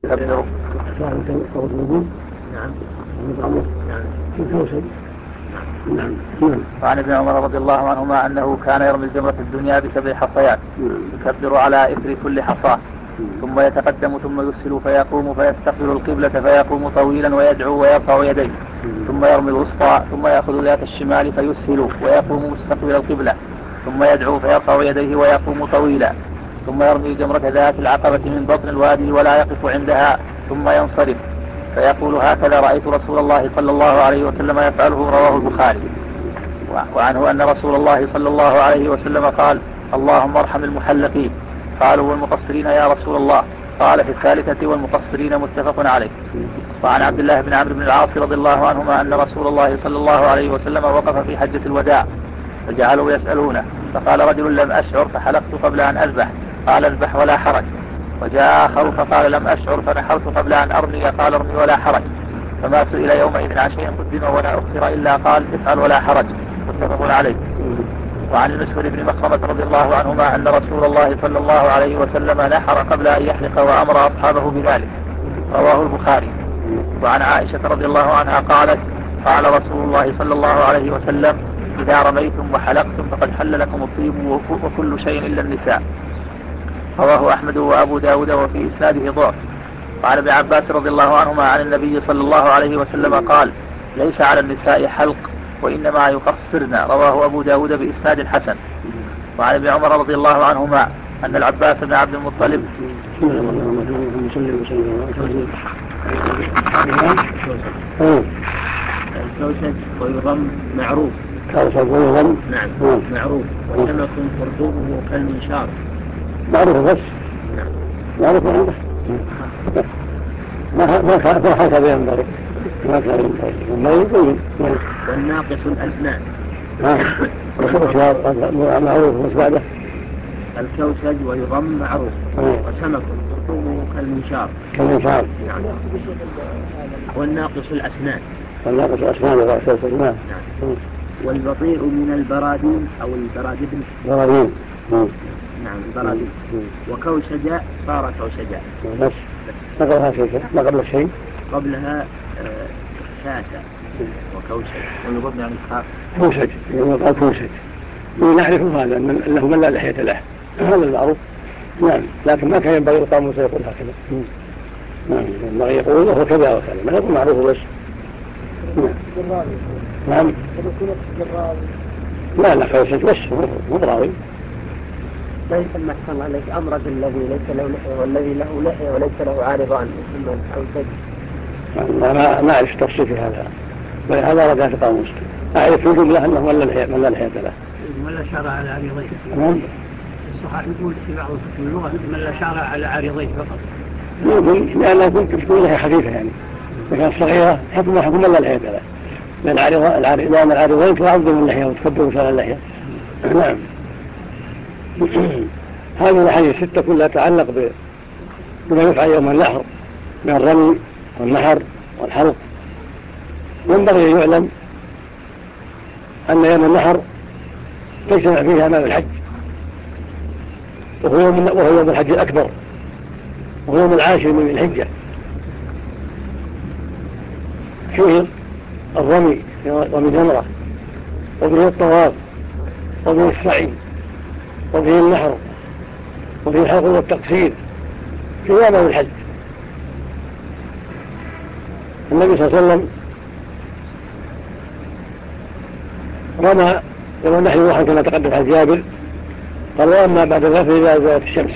كبروا. نعم. نعم. وعن ابن عمر رضي الله عنهما أنه كان يرمي الجمرة الدنيا ب7 حصيات يكبر على إثر كل حصاة ثم يتقدم ثم يسهل فيقوم فيستقبل القبلة فيقوم طويلا ويدعو ويرفع يديه ثم يرمي الوسطى ثم يأخذ ذات الشمال فيسهل ويقوم مستقبل القبلة ثم يدعو فيرفع يديه ويقوم طويلا ثم يرمي جمرة ذات العقبة من بطن الوادي ولا يقف عندها ثم ينصرف فيقول هكذا رأيت رسول الله صلى الله عليه وسلم يفعله. رواه البخاري. وعنه أن رسول الله صلى الله عليه وسلم قال اللهم ارحم المحلقين. قالوا والمقصرين يا رسول الله؟ قال في الثالثة والمقصرين. متفق عليه. وعن عبد الله بن عمرو بن العاص رضي الله عنهما أن رسول الله صلى الله عليه وسلم وقف في حجة الوداع فجعلوا يسألونه فقال رجل لم أشعر فحلقت قبل أن أذبح قال اذبح ولا حرج. وجاء آخر فقال لم أشعر فنحرت قبل أن أرمي قال ارمي ولا حرج. فما سئل يومئذ عن شيء قدم ولا أخر إلا قال افعل ولا حرج. متفق عليه. وعن المسور بن مخرمة رضي الله عنهما أن رسول الله صلى الله عليه وسلم نحر قبل أن يحلق وأمر أصحابه بذلك. رواه البخاري. وعن عائشة رضي الله عنها قالت قال رسول الله صلى الله عليه وسلم إذا رميتم وحلقتم فقد حل لكم الطيب وكل شيء إلا النساء. رواه أحمد وأبو داود وفي إسناده ضعف. وعن ابن عباس رضي الله عنهما عن النبي صلى الله عليه وسلم قال ليس على النساء حلق وإنما يقصرن. رواه أبو داود بإسناد حسن. وعن ابن عمر رضي الله عنهما أن العباس بن عبد المطلب الكوسج ويضم معروف. كوسج ويضم نعم معروف. وسمك خرطومه كالمنشار. معروف بس. نعم. معروف عنده ما هكذا ينبغي ما كان ينبغي وما يبين. والناقص الأسنان. معروف مش بعده. الكوسج ويضم معروف. وسمك خرطومه كالمنشار. كالمنشار. نعم. والناقص الأسنان. والناقص الأسنان والأساس الماء. نعم. والبطيء من البرادين أو البرادين. برادين. نعم البرادين. وكوسجة صار كوسجة. بس ما قبلها شيء. ما قبل شيء. قبلها كاسة وكوسج. والنظام يعني كوسج. يقال كوسج. ونعرف هذا أنه من لا لحية له. هذا المعروف. نعم. لكن ما كان ينبغي القوم موسى يقول هكذا. نعم. ينبغي يقول وهو كذا وكذا. ما يقول معروف بس. نعم. لا كوسج بس مو راوي. لا يسمى أحسن عليك أمرد الذي ليس له لحية والذي له لحية وليس له عارضان يسمى الكوسج. ما أعرف تفصيل في هذا. هذا رجع في قاموس. أعرف في جملة أنه من لا لحية له. ولا شعر على عريضيه. الصحاح يقول في بعض اللغة من لا شعر على عريضيه فقط. يمكن لأنها كنت تكون لحية خفيفة يعني. إذا كانت صغيرة حكم من لا لحية له. لأن العارضين تعرض من اللحية وتكبر مثل اللحية. نعم. هذه الأحاديث 6 كلها تتعلق بما يفعل يوم النحر من الرمي والنحر والحلق. ينبغي أن يعلم أن يوم النحر تجتمع فيه أعمال الحج وهو يوم الحج الأكبر وهو يوم 10 من الحجة. فيه الرمي جمرة وفيه الطواف وفيه السعي وفيه النحر وفيه الحلق والتقصير في أعمال الحج. النبي صلى الله عليه وسلم رمى يوم النحر روحا كما تقدم عن جابر قال وأما بعد ذلك إذا زالت الشمس.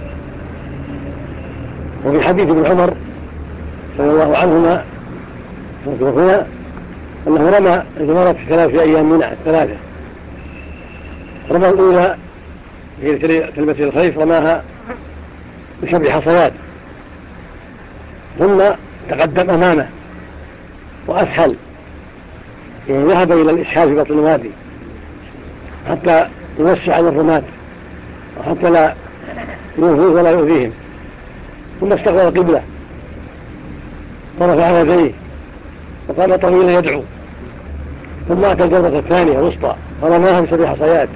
وفي حديث ابن عمر رضي الله عنهما هنا أنه رمى الجمرات في أيام منى 3. رمى الأولى في تلبس الخيف رماها ب7 حصيات ثم تقدم أمامه وأسهل يعني ذهب إلى الإسهال في بطن الوادي حتى يوسع على الرماة وحتى لا يؤذيه ولا يؤذيهم. ثم استقبل القبلة ورفع يديه وقال طويلا يدعو. ثم أتى الجرة الثانية وسطى فرماها ب7 حصيات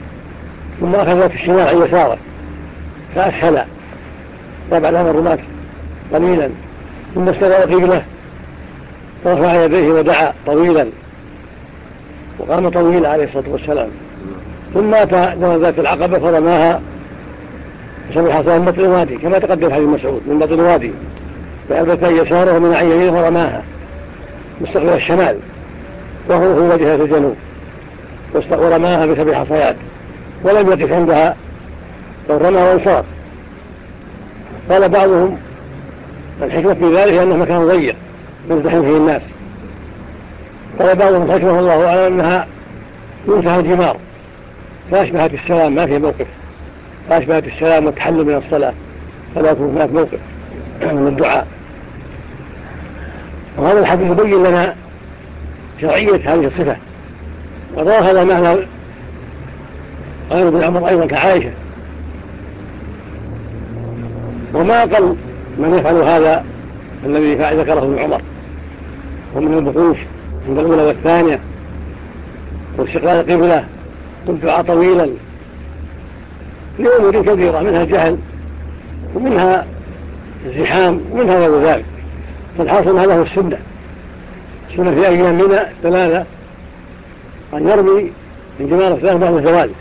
ثم أخذت الشمال عن يساره فأسهل طبعا لها الرماة قليلا، ثم استوى قبله ورفع يديه ودعا طويلا وقام طويلا عليه الصلاة والسلام، ثم أتى ذات العقبة فرماها بسبع حصى من بطن الوادي كما تقدم حديث مسعود، من بطن الوادي فألبت يساره ومن عن يمينه فرماها مستقبل الشمال وهو وجهة الجنوب، ورماها بسبع حصيات ولم يقف عندها بل رمى وانصرف. قال بعضهم الحكمة في ذلك أنه مكان ضيق يزدحم فيه الناس، قال بعضهم الحكمة الله أعلم أنها منتهى الجمار فأشبهت السلام، ما في موقف، فأشبهت السلام والتحلل من الصلاة فلا يكون هناك موقف من الدعاء. وهذا الحديث يبين لنا شرعية هذه الصفة، وضاف هذا المعنى غير ابن عمر أيضا كعائشة. وما أقل من يفعل هذا الذي ذكره ابن عمر ومن الوقوف عند الأولى والثانية واستقبال القبلة والدعاء طويلا لأمور كثيرة، منها الجهل ومنها الزحام ومنها غير ذلك. فالحاصل هذا هو السنة في أيام منى ثلاثة أن يرمي من جمار الثلاث بعد الزوال،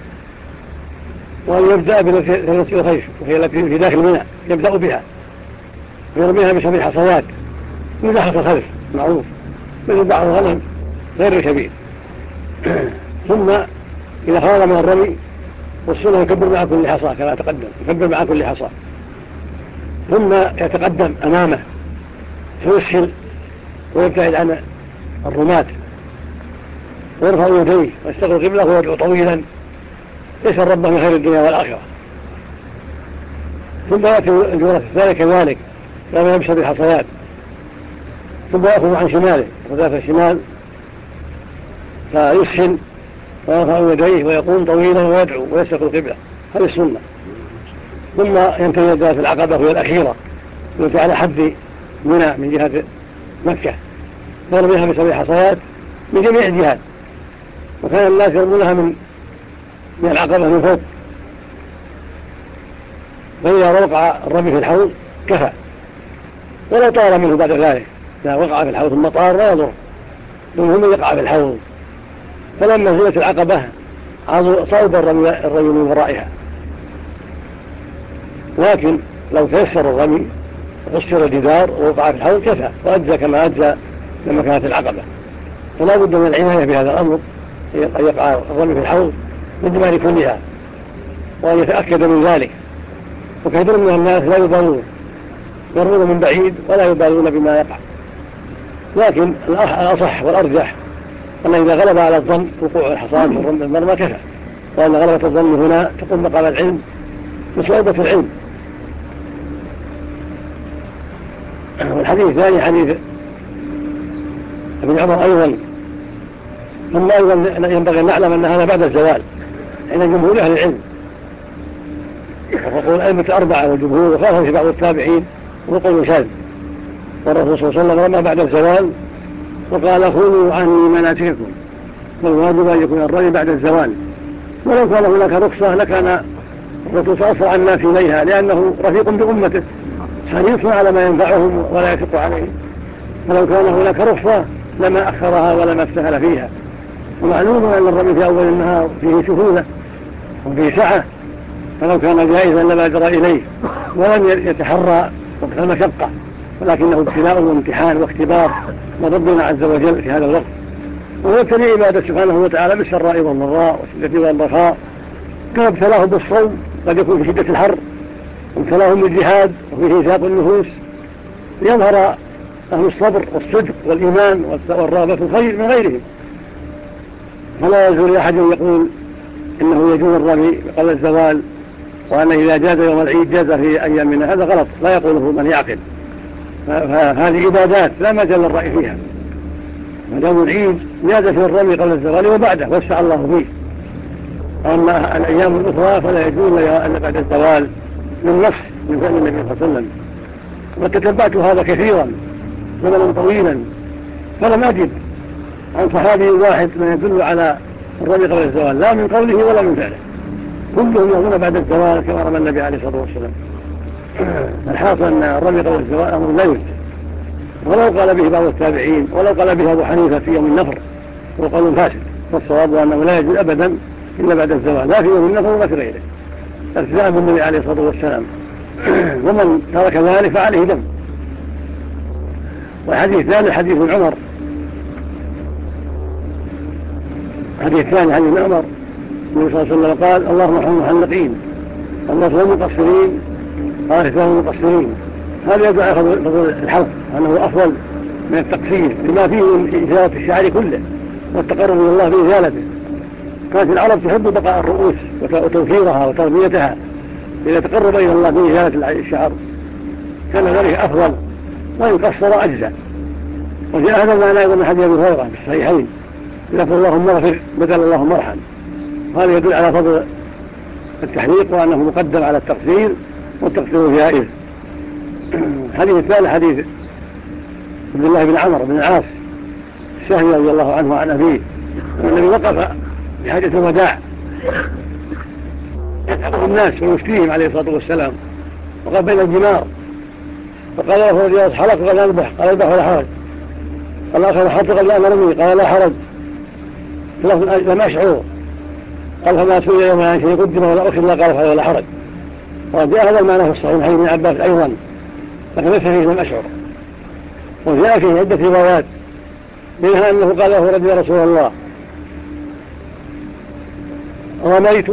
وأن يبدأ بالتي الخيش وهي التي في داخل منى يبدأ بها ويرميها بسبع حصيات من داخل الخلف معروف مثل بعض الغنم غير كبير. ثم إذا خرج من الرمي والسنة يكبر مع كل حصى كما تقدم، يكبر مع كل حصى ثم يتقدم أمامه فيسهل ويبتعد عن الرماة ويرفع يديه ويستقبل قبله ويدعو طويلا يسأل ربه من خير الدنيا والآخرة. ثم يأتي الجمرة الثانية كذلك لما يمشي بالحصيات، ثم يأخذ عن شماله وذات الشمال فيسهل ويرفع يديه ويقوم طويلا ويدعو ويستقبل قبله، هذه السنة. ثم ينتهي ذات العقبة وهي الأخيرة التي على حد منى من جهة مكة فيرميها بسبع حصيات من جميع الجهات، وكان الناس يرمونها من العقبة من فوق، فإذا وقع الرمي في الحوض كفى ولو طار منه بعد ذلك، إذا وقع في الحوض ثم طار لا يضر، المهم يقع في الحوض. فلما نزلت العقبة صوب الرمي من ورائها، لكن لو تيسر الرمي وقصر الجدار ووقع في الحوض كفى وأجزى كما أجزى لما كانت العقبة. فلا بد من العناية بهذا الأمر، أن يقع الرمي في الحوض من جمال كلها وأن يتأكد من ذلك. وكثير من الناس لا يبالون، يرمون من بعيد ولا يبالون بما يقع، لكن الأصح والأرجح أن إذا غلب على الظن وقوع الحصاد والرمي المرمى كفى، وأن غلبة الظن هنا تقوم مقام العلم بصعوبة العلم. والحديث الثاني حديث ابن عمر أيضا، ثم أيضا ينبغي أن نعلم أن هذا بعد الزوال عند جمهور أهل العلم، وقول الأئمة الأربعة والجمهور وخاصة في بعض التابعين وقول شاذ. والرسول صلى الله عليه وسلم رمى بعد الزوال وقال خذوا عني مناسككم، والواجب أن يكون الرمي بعد الزوال. ولو كان هناك رخصة لكان الرسول أسرع الناس إليها، لأنه رفيق بأمته حريص على ما ينفعهم ولا يشق عليهم، فلو كان هناك رخصة لما أخرها ولما استهل فيها. ومعلوم أن الرمي في أول النهار فيه سهولة وفيه سعة، فلو كان جائزا لبادر إليه ولم يتحرى وقت المشقة، ولكنه ابتلاء وامتحان واختبار من ربنا عز وجل في هذا الوقت. ويبتلي عباده سبحانه وتعالى بالسراء والضراء والشدة والرخاء، كما ابتلاه بالصوم قد يكون في شدة الحر، وابتلاهم بالجهاد وفيه إزهاق النفوس، ليظهر أهل الصبر والصدق والإيمان والرغبة في الخير من غيرهم. فلا يزول أحد يقول إنه يجوز الرمي قبل الزوال، وأن إذا جاز يوم العيد جاز في أيام منها، هذا غلط لا يقوله من يعقل. فهذه عبادات لا مجال للرأي فيها، ودوم العيد جاز في الرمي قبل الزوال وبعده وسع الله فيه. أما الأيام الأخرى فلا يجوز إلا بعد الزوال من نص من فعل النبي صلى الله عليه وسلم. وتتبعت هذا كثيرا زمنا طويلا فلم أجد عن صحابي واحد من يدل على الرمي قبل الزوال، لا من قوله ولا من فعله، كلهم يرمون بعد الزوال كما رمى النبي عليه الصلاة والسلام. الحاصل أن الرمي قبل الزوال أمر لا يجزي، ولو قال به بعض التابعين ولو قال به أبو حنيفة في يوم النفر وقول فاسد، والصواب أنه لا يجوز أبدا إلا بعد الزوال، لا في يوم النفر ولا في غيره، ارتداء بالنبي عليه الصلاة والسلام. ومن ترك ذلك فعليه دم. والحديث الثاني حديث عمر، الحديث الثاني حديث عمر النبي صلى الله عليه وسلم قال: اللهم ارحم المحلقين والنصر المقصرين قال إثبات المقصرين. هذا يدعو على فضل الحلق أنه أفضل من التقصير لما فيه من إزالة الشعر كله والتقرب إلى الله بإزالته. كانت العرب تحب بقاء الرؤوس وتوفيرها وتربيتها، إذا تقرب إلى الله بإزالة الشعر كان ذلك أفضل، وإن قصر أجزاء. وجاء هذا المعنى أيضا من حديث أبي هريرة في الصحيحين: لفظ اللهم اغفر بدل اللهم ارحم. هذا يدل على فضل التحليق وأنه مقدم على التقصير، والتقصير جائز. الحديث الثالث حديث عبد الله بن عمرو بن العاص السهمي رضي الله عنه وعن أبيه، الذي وقف بحاجة الوداع يتحقق الناس ويفتيهم عليه الصلاة والسلام، وقال بين الجمار، فقال له رجال حلق قال اذبح، قال اذبح ولا حرج. قال آخر حط قال لا نرمي، قال لا حرج، لم أشعر. قال فما سئل يوم عن شيء قدم ولا أخر، لا قال فعل ولا حرج. وجاء هذا المعنى في الصحيح حديث ابن عباس أيضا، لكن ليس فيه لم أشعر. وجاء فيه عدة روايات، منها أنه قال له رجل: يا رسول الله رميت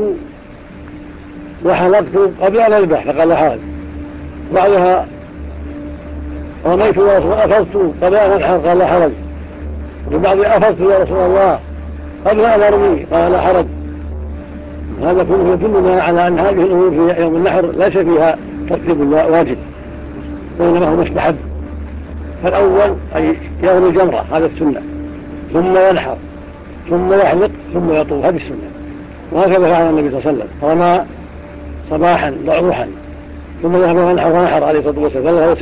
وحلقت قبل أن أذبح، فقال لا حرج. بعدها رميت وأفضت قبل أن أنحر، قال لا حرج. وبعدها أفضت يا رسول الله قبل أن أرمي، قال لا حرج. هذا كله يدلنا على أن هذه الأمور في يوم النحر ليس فيها ترتيب واجب، وإنما هو مستحب. فالأول أي يرمي جمرة، هذا السنة، ثم ينحر، ثم يحلق، ثم يطوف، هذه السنة. وهكذا فعل النبي صلى الله عليه وسلم، رمى صباحا ضعوحا، ثم ذهب ونحر عليه الصلاة والسلام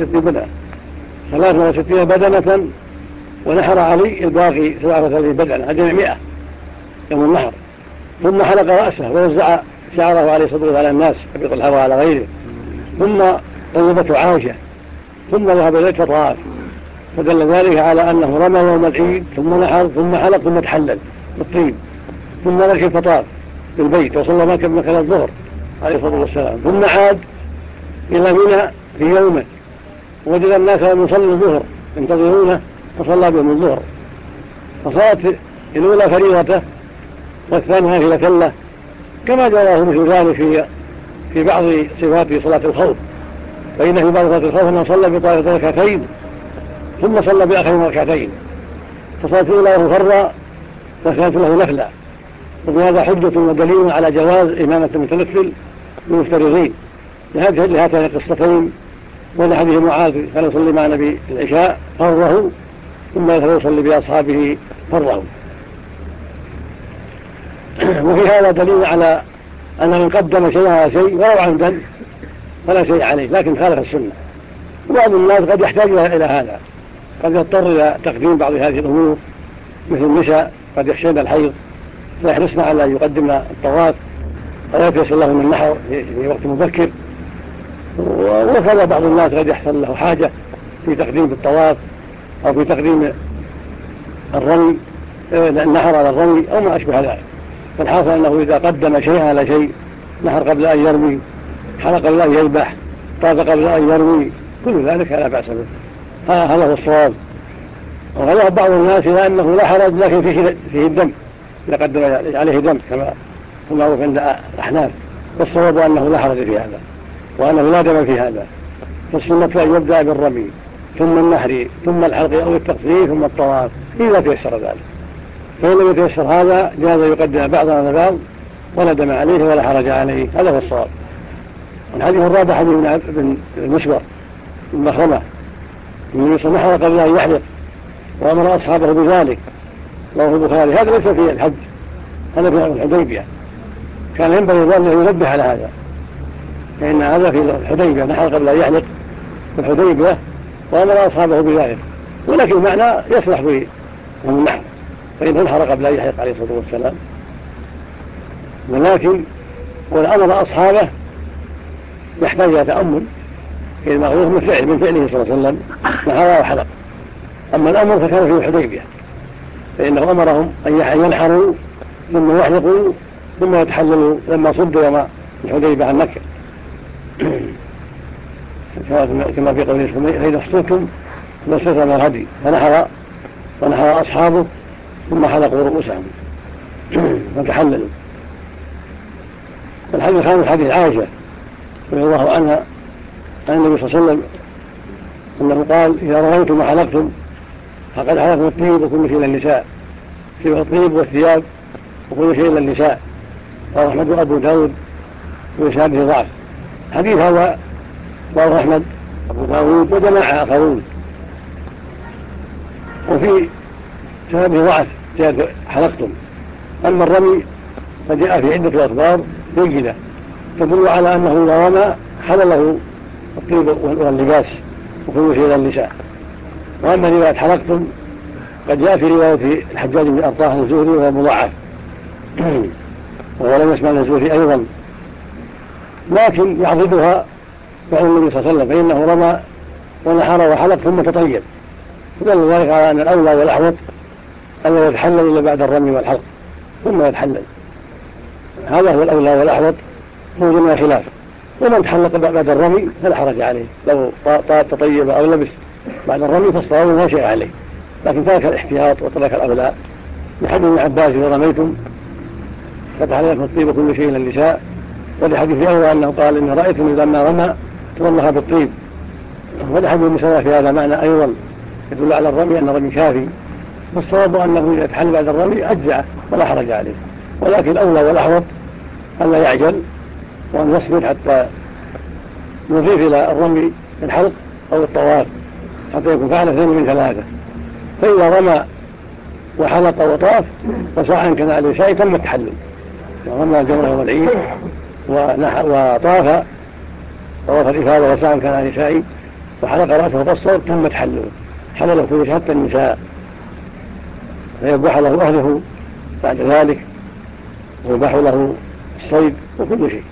63 بدنة، ونحر علي الباقي 37 بدنة، هذه 100 يوم النحر. ثم حلق رأسه ووزع شعره عليه الصلاة والسلام على الناس حبيط الهوى على غيره، ثم طيبته عائشة، ثم ذهب إليه فطاف. فدل ذلك على أنه رمى يوم العيد، ثم نحر، ثم حلق، ثم تحلل بالطيب، ثم ركب فطاف بالبيت، وصلى مكان الظهر عليه الصلاة والسلام، ثم عاد إلى منى في يومه، وجد الناس لم يصلوا الظهر ينتظرونه، فصلى بهم الظهر، فصارت الأولى فريضته والثانية نافلة له، كما جراه مثل ذلك في بعض صفات صلاة الخوف. فإن في بعض صلاة الخوف أنه صلى بطائفة ركعتين ثم صلى بآخر ركعتين، فصلاة الأولى مفرّة وكانت له نفلا. وبهذا حجة ودليل على جواز إمامة المتنفل بالمفترضين لهاتين القصتين، ولحديث معاذ كان يصلي مع النبي العشاء فرضه، ثم يصلي بأصحابه فرضه. وفي هذا دليل على أن من قدم شيء على شيء ولو عمدا فلا شيء عليه، لكن خالف السنة. وبعض الناس قد يحتاج إلى هذا، قد يضطر إلى تقديم بعض هذه الأمور، مثل النساء قد يخشين الحيض فيحرصن على أن يقدمن الطواف ولا يتيسر لهم النحر في وقت مبكر. وكذا بعض الناس قد يحصل له حاجة في تقديم الطواف أو في تقديم الرمي، النحر على الرمي أو ما أشبه ذلك. فالحاصل أنه إذا قدم شيء على شيء، نحر قبل أن يرمي، حلق قبل أن يذبح، طاف قبل أن يرمي، كل ذلك لا بأس به، هذا هو الصواب. وغلب بعض الناس إلى أنه لا حرج لكن فيه الدم، إذا قدم عليه دم كما معروف عند الأحناف، والصواب أنه لا حرج في هذا، وأنه لا دم في هذا. فالسنة أن يبدأ بالرمي ثم النحر ثم الحلق أو التقصير ثم الطواف إذا تيسر ذلك. فإن لم يتيسر هذا جاز يقدم بعضا على بعض ولا دم عليه ولا حرج عليه، هذا هو الصواب. والحديث الرابع حديث بن المسور بن مخرمة النبي صلى الله عليه وسلم قبل أن يحلق وأمر أصحابه بذلك، رواه البخاري. هذا ليس في الحج، هذا في الحديبية، كان ينبغي أن ينبه على هذا، فإن هذا في الحديبية، نحر قبل أن يحلق في الحديبية وأمر أصحابه بذلك، ولكن المعنى يصلح به من النحر، فإن انحر قبل أن يحلق عليه الصلاة والسلام، ولكن والأمر أصحابه يحتاج إلى تأمل المأخوذ من فعله صلى الله عليه وسلم نحر وحلق. أما الأمر فكان في الحديبية، فإنه أمرهم أن ينحروا ثم يحلقوا ثم يتحللوا لما صدوا يوم الحديبية عن مكة كما في قوله فإذا اصطدتم فاستتم الهدي فنحر أصحابه ثم حلقوا رؤوسهم فتحللوا. الحديث الخامس حديث عائشة رضي الله عنها عن النبي صلى الله عليه وسلم أنه قال إذا رأيتم وحلقتم فقد حلقتم الطيب وكل شيء للنساء، في الطيب والثياب وكل شيء للنساء. رواه أحمد وأبو داود وإسناده ضعف. حديث هذا رواه أحمد وأبو داود وجماعة آخرون، وفي سنده ضعف زيادة حلقتم. أما الرمي فجاء في عدة أخبار جيدة تدل على أنه إذا رمى حلله الطيب واللباس وكل شيء للنساء. وأما رواية حلقتم قد جاء في رواية الحجاج بن أرطاه الزهري وهو مضاعف وهو لم يسمع الزهري أيضا، لكن يعضدها فعل النبي صلى الله عليه وسلم فإنه رمى ونحر وحلق ثم تطيب، فدل ذلك على أن الأولى والأحوط أن يتحلل إلا بعد الرمي والحلق ثم يتحلل. هذا هو الأولى والأحوط موجود من خلاف. ومن تحلق بعد الرمي فلا حرج عليه، لو تطيب أو لبس بعد الرمي فالصواب لا شيء عليه، لكن ترك الاحتياط وترك الأولى. لحديث ابن عباس إذا رميتم فتحللكم الطيب كل شيء للنساء، ولحديث أولى أنه قال إن رأيتم إذا ما رمى ترمها بالطيب. ولحديث المسألة في هذا معنى أيضا يدل على الرمي أن الرمي كافي، فالصواب أنه إذا تحل بعد الرمي أجزع ولا حرج عليه، ولكن الأولى والأحوط أن لا يعجل وأن يصبر حتى يضيف إلى الرمي الحلق أو الطواف حتى يكون فعل 2 من 3. فإذا رمى وحلق وطاف وسعى كان عليه شيء تم التحلل، رمى الجمرة يوم العيد وطاف طواف الإفاضة وسعى كان عليه شيء وحلق رأسه وقصر تم تحلله، حلله كل شيء حتى النساء، فيباح له أهله بعد ذلك ويباح له الصيد وكل شيء.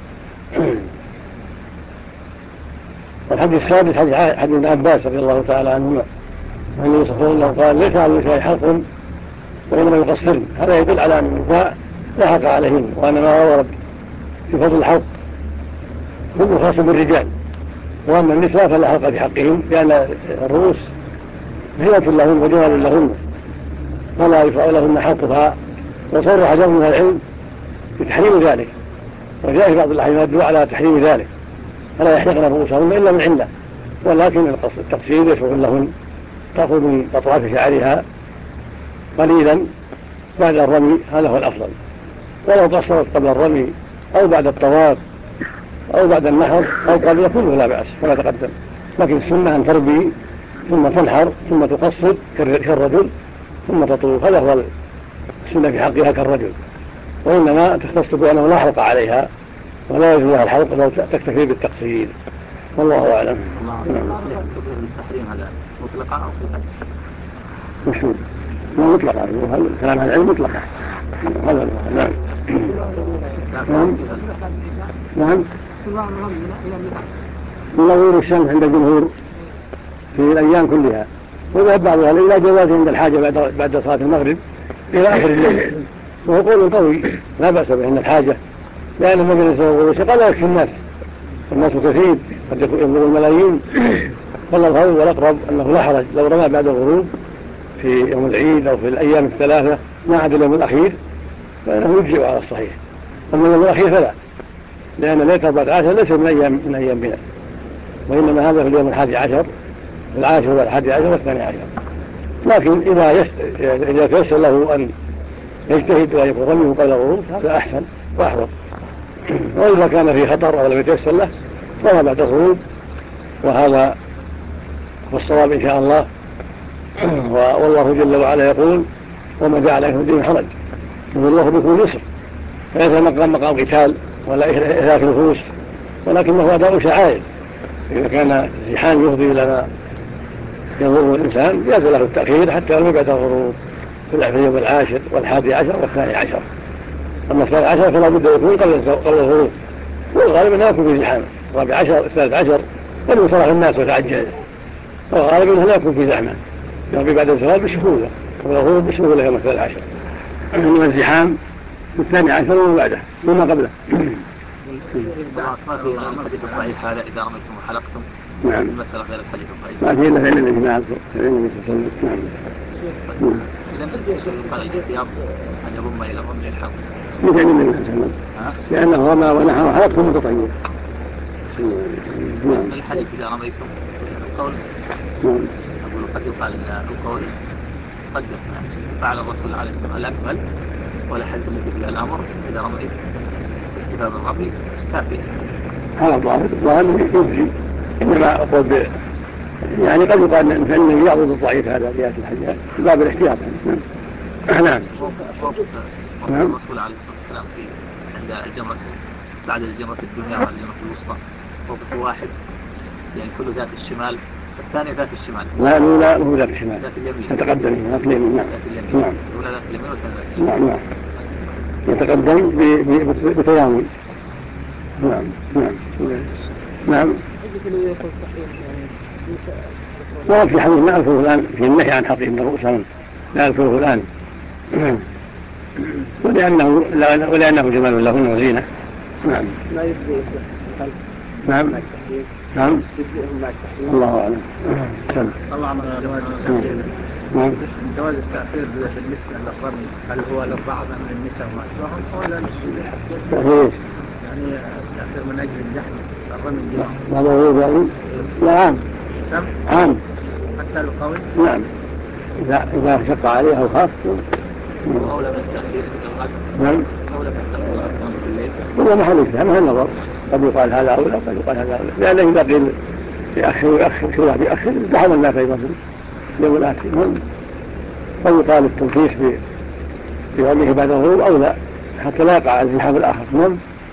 والحديث السادس حديث ابن عباس رضي الله تعالى عنهما النبي صلى الله عليه وسلم قال ليس على النساء حلق وإنما يقصرن. هذا يدل على أن النساء لا حق عليهن، وأن ما ورد في فضل الحلق كله خاص بالرجال، وأما النساء فلا حق في حقهم، لأن الرؤوس زينة لهن وجمال لهن فلا يشرع لهن حلقها. وصرح جمع من العلم بتحريم ذلك، وجاء في بعض الأحاديث يدل على تحريم ذلك، فلا يحلقن رؤوسهن إلا من عنده، ولكن التقصير يشرع لهن تأخذ من أطراف شعرها قليلا بعد الرمي، هذا هو الأفضل. ولو قصرت قبل الرمي أو بعد الطواف أو بعد النحر أو قبل كله لا بأس ولا تقدم، لكن السنة أن تربي ثم تنحر ثم تقصر كالرجل ثم تطوف، هذا هو السنة في حقها كالرجل، وإنما تختص بأنه لا حلق عليها ولا يجوز لها الحلق لو تكتفي بالتقصير، والله أعلم. التحريم هذا مطلقا أو مشهور مطلقا، كلام العلم مطلقا هذا. نعم نعم نظير الشمس عند الجمهور في الأيام كلها، وذهب بعضها إلى جواز عند الحاجة بعد صلاة المغرب إلى آخر الليل، وهو قول قوي لا بأس به عند الحاجة، لأن ما بين الغروب قد يكفي الناس كثير قد يبلغ الملايين، فالأظهر والأقرب أنه لا حرج لو رمى بعد الغروب في يوم العيد أو في الأيام الثلاثة ما عدا اليوم الأخير فإنه يجزئ على الصحيح. أما اليوم الأخير فلا، لأن ليلة 14 ليس من أيام بنا، وإنما هذا في اليوم 11 العاشر وال11 وال12. لكن إذا تيسر له أن يجتهد وأن يكون رميه قبل الغروب هذا أحسن وأحوط، وإذا كان في خطر أو لم يتيسر له فما بعد الغروب، وهذا هو الصواب إن شاء الله. والله جل وعلا يقول وما جعل عليكم الدين حرج والله بكم يسر، فليس مقام قتال ولا إهلاك نفوس، ولكنه أداء شعائر. إذا كان الزحام يفضي إلى ما يضر الإنسان جاز له التأخير حتى لو بعد الغروب في اليوم 10 وال11 وال12. أما 12 فلا بد يكون قبل الغروب، والغالب أنه يكون في زحام. 14 13 قد يصرف الناس وتعجل، والغالب انه لا يكون في زحمه، يغطي بعد الزوال بسهوله والغروب بسهوله يوم 13، انما الزحام في 12 وما بعده وما قبله. ما في الحديث الضعيف هذا اذا رميتم وحلقتم. نعم. المسألة غير الحديث الضعيف. ما في الا فعل النبي صلى الله عليه وسلم. نعم. قال الاحتياط ان يضم الى رمي الحلق. مثل النبي صلى الله عليه وسلم لانه رمى ونحى وحلقته متطيب. من الحديث اذا رميتم القول. نعم. اقول قد يقال ان القول قد فعل الرسول عليه الصلاه والسلام الاكمل، ولا حديث الذي فيه الامر اذا رميت اكتفاء بالرمي كافي. هذا الظاهر يجزي، انما اقول يعني قد يقال ان النبي يعرض الضعيف هذا رياض الحجاج في باب الاحتياط. نعم. الرسول عليه الصلاه والسلام في عند الجمره بعد الجمره الدنيا والجمره الوسطى موقف واحد، يعني كل ذات الشمال والثاني ذات الشمال. لا هو ذات الشمال. ذات اليمين. يتقدم ذات اليمين. نعم. نعم. ولا ذات اليمين والثاني ذات الشمال. نعم. يتقدم بتضامن. نعم. نعم. وفي حديث ما أذكره الآن في النهي عن حقيقة الرؤوس لا أذكره الآن ولأنه جمال لهن وزينة. نعم. لا يبدأ نعم. نعم. الله أعلم. طبعا نعم. جواز التأخير بالنسبة للرمي هل هو للبعض من النساء وما أشبههم ولا تأخير يعني التأخير من أجل الزحمة الرمي الجماعي؟ هذا هو ذلك. لا عام حتى القول. نعم إذا شق عليه أو خاف. أولى بالتأخير الغد. نعم. أولى بالتأخير أصلا في الليل. هو محل الزحمة النظر، قد يقال هذا أولى قد يقال هذا أولى، لأنه إذا قيل يأخر شو واحد يأخر زحم الناس أيضا يوم الآخر. قد يقال التنفيس بيومه بعد الغروب أولى حتى لا يقع الزحام الآخر. نعم.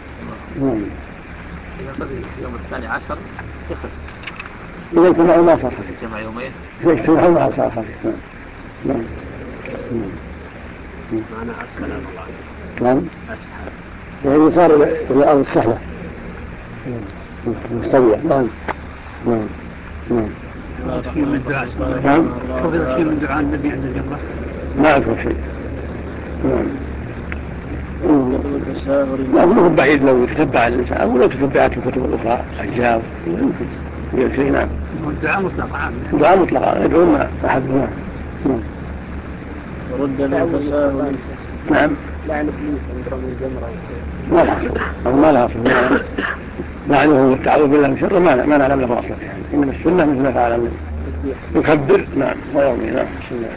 إذا صار يوم 12 يخف. إذا اجتمعوا ما صار خفيف. جمع يومين. إذا اجتمعوا ما صار خفيف. نعم. معنى أسهل الله. نعم. يعني صار إلى الأرض السهلة مستوية. نعم. شيء من دعاء. نعم. حفظ شيء من دعاء النبي عند الجمرة. ما أذكر شيء. نعم. لا بعيد لو يتتبع الإنسان أو لو تتبعت الكتب الأخرى أجاب يمكن شيء. نعم. الدعاء مطلق عام. دعاء مطلق يدعون أحدهما. ورد للتساهل. نعم. لعن إبليس عند رمي الجمرة. ما لها أصل. لعنه والتعوذ بالله من شر ما نعلم له أصلا يعني. إنما السنة مثل ما فعل النبي يكبر. نعم ويرمي. نعم.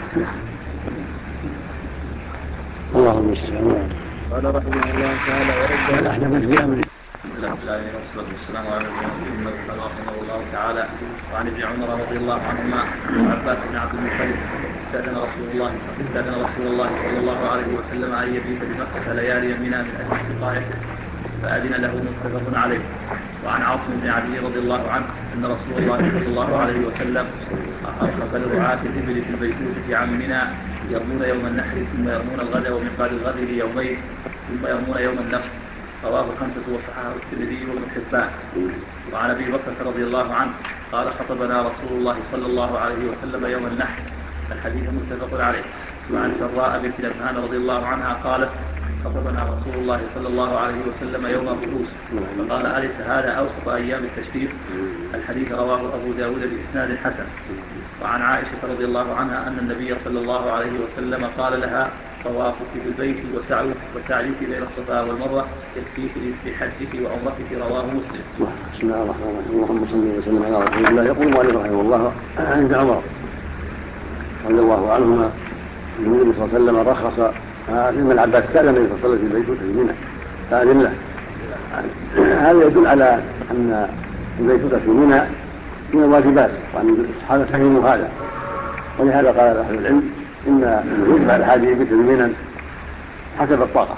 اللهم المستعان. قال رحمه الله تعالى ورد الأحدث في أمره. الحمد لله والصلاة والسلام على نبينا محمد رحمه الله تعالى. وعن ابن عمر رضي الله عنهما وعباس بن عبد المطلب استأذن رسول الله صلى الله عليه وسلم أن يبيت بمكة ليالي منى من أجل سقايته فأذن له متفق عليه. وعن عاصم بن عدي رضي الله عنه أن رسول الله صلى الله عليه وسلم أرخص لرعاة الإبل في البيتوتة عن منى يرمون يوم النحر ثم يرمون الغد ومن بعد الغد ليومين ثم يرمون يوم النفر. رواه الخمسة وصححه الترمذي وابن حبان. وعن أبي بكر رضي الله عنه قال خطبنا رسول الله صلى الله عليه وسلم يوم النحر. الحديث متفق عليه. وعن سراء بنت نبهان رضي الله عنها قالت خطبنا رسول الله صلى الله عليه وسلم يوم الرؤوس فقال أليس هذا أوسط أيام التشريق؟ الحديث رواه أبو داود بإسناد حسن. وعن عائشة رضي الله عنها أن النبي صلى الله عليه وسلم قال لها طوافك في البيت وسعيك بين الصفا والمروة يكفيك لحجك وعمرتك. رواه مسلم. بسم الله الرحمن الرحيم. اللهم صل وسلم على رسول الله. يقول مالك رحمه الله عند عمر رضي الله عنهما النبي صلى الله عليه وسلم رخص لمن العباس سأل النبي صلى الله عليه وسلم في البيتوتة في منى فأذن له. هذا يدل على أن البيتوتة في منى من الواجبات وأن الصحابة فهموا هذا، ولهذا قال أهل العلم إن يتبع الحاج يبيت في منى حسب الطاقة،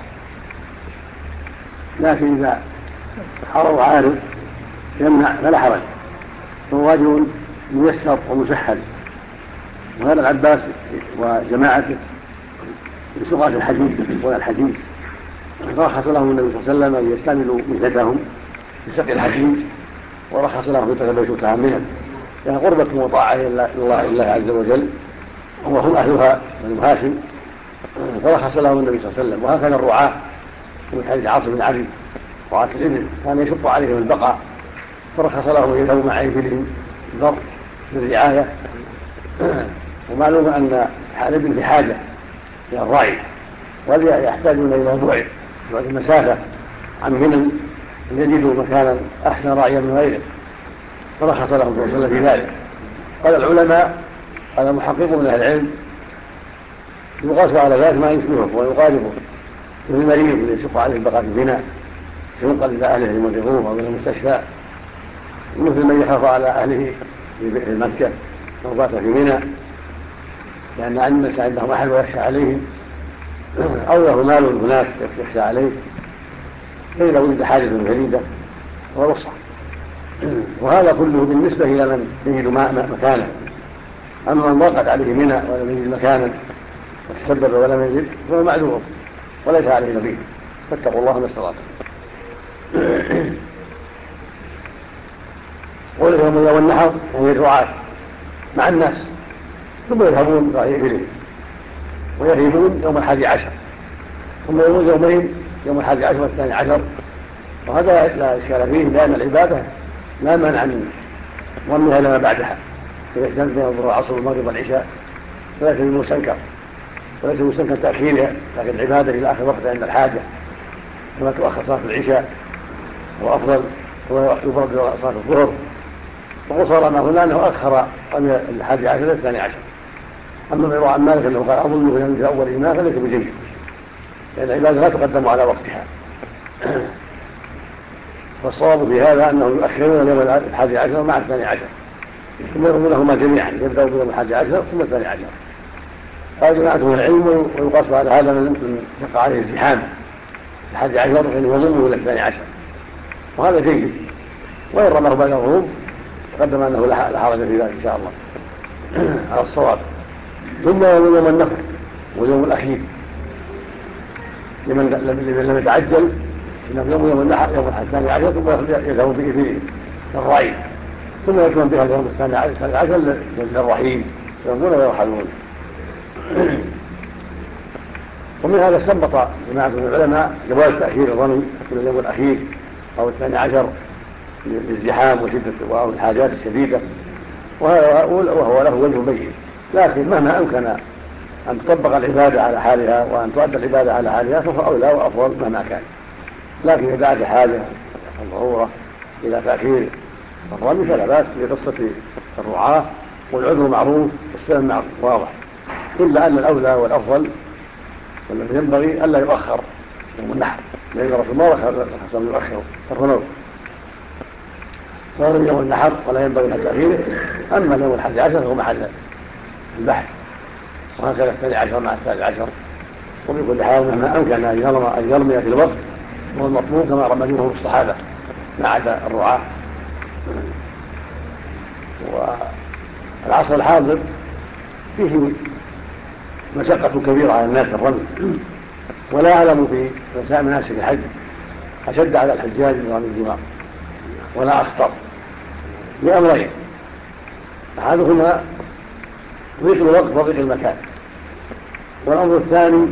لكن إذا حرر عارض يمنع فلا حرج، فهو واجب ميسر ومسهل. وهذا العباس وجماعته بسقاة الحجيج والحجيج فرخص لهم النبي صلى الله عليه وسلم أن يستعملوا مهلتهم بسقي الحجيج ورخص لهم في تثبت عامها لأن قربة وطاعة الله عز وجل وهم أهلها بنو هاشم، فرخص لهم النبي صلى الله عليه وسلم. وهكذا الرعاة من حديث عاصم بن علي رعاة الإبل كان يشق عليهم البقاء فرخص لهم يدعوا مع إبلهم الضر بالرعاية. ومعلوم أن الإبل في حاجة إلى الراعي ويحتاجون إلى بعد المسافة عن منى يجدوا مكانا أحسن راعيا من غيره، فرخص لهم صلى الله عليه وسلم في ذلك. قال العلماء قال المحققون من أهل العلم يقاس على ذلك ما يشبهه ويقاربه في المريض الذي يشق عليه البقاء في منى شوقا إلى أهله ليمرضوه أو إلى المستشفى، مثل من يخاف على أهله في مكة أو بات في منى لأن الناس عندهم أحد ويخشى عليهم، أو له مال هناك يخشى عليه، فإذا وجد حاجة فريدة ورخصة. وهذا كله بالنسبة إلى من يجد مكانا. أما من ضاقت عليه منى ولم يجد مكانا وتسبب ولم يجد فهو معذور وليس عليه نبي، فاتقوا الله ما استطعتم. قوله يوم النحر يعني الرعاة مع الناس ثم يذهبون إليه ويهيبون يوم 11 ثم يوم يومين يوم 11 والثاني عشر. وهذا لا إشكال فيه لأن العبادة لا مانع من ضمها إلى ما بعدها، إذا اجتمعت بين الظهر والعصر والمغرب والعشاء فليس بمستنكر تأخيرها، لكن العبادة إلى آخر وقت عند الحاجة كما تؤخر صلاة العشاء وأفضل ويبرد صلاة الظهر. وقصر ما هنا أنه أخر من 11 إلى 12. أما ما يروى عن مالك أنه قال أظنه ينام في أول إيمان فليس بجيد، لأن العبادة لا تقدم على وقتها. فالصواب في هذا أنه يؤخرون اليوم 11 مع 12 ثم يرمونهما جميعا، يبدأوا بيوم 11 ثم 12. قال جماعة من العلم ويقاس على هذا من شق عليه الزحام 11 فإنه يضمه إلى 12 وهذا جيد. وإن رماه بعد الغروب تقدم أنه لا حرج في ذلك إن شاء الله على الصواب. ثم يوم النفر واليوم الأخير لمن لم يتعجل يوم النحر يوم 12 ثم يذهب بإذنه للرعي ثم يكون بها اليوم 12 للرحيل يرمون ويرحلون. ومن هذا استنبط جماعة من العلماء جواز تأخير الرمي من اليوم الأخير أو 12 للزحام وشدة والحاجات الشديدة، وهو له وجه بين. لكن مهما أمكن أن تطبق العبادة على حالها وأن تؤدى العبادة على حالها فهو أولى وأفضل مهما كان. لكن إذا دعت حاجة الضرورة إلى تأخير الرمي فلا بأس بقصة الرعاة والعذر معروف والسبب واضح، إلا أن الأولى والأفضل والذي ينبغي ألا يؤخر يوم النحر، لأن رسول الله رخص أن يؤخر الرمي فهو يوم النحر ولا ينبغي أن تأخيره. أما اليوم 11 فهو محل البحث، وهكذا 12 مع 13. وبكل حال مهما أمكن أن يرمي في الوقت هو المطلوب كما رمى منهم الصحابة ما عدا الرعاة. والعصر الحاضر فيه مشقة كبيرة على الناس الرمي، ولا أعلم في مسائل مناسك الحج أشد على الحجاج من رمي الجمار ولا أخطر لأمرين: أحدهما ضيق الوقت وضيق المكان، والأمر الثاني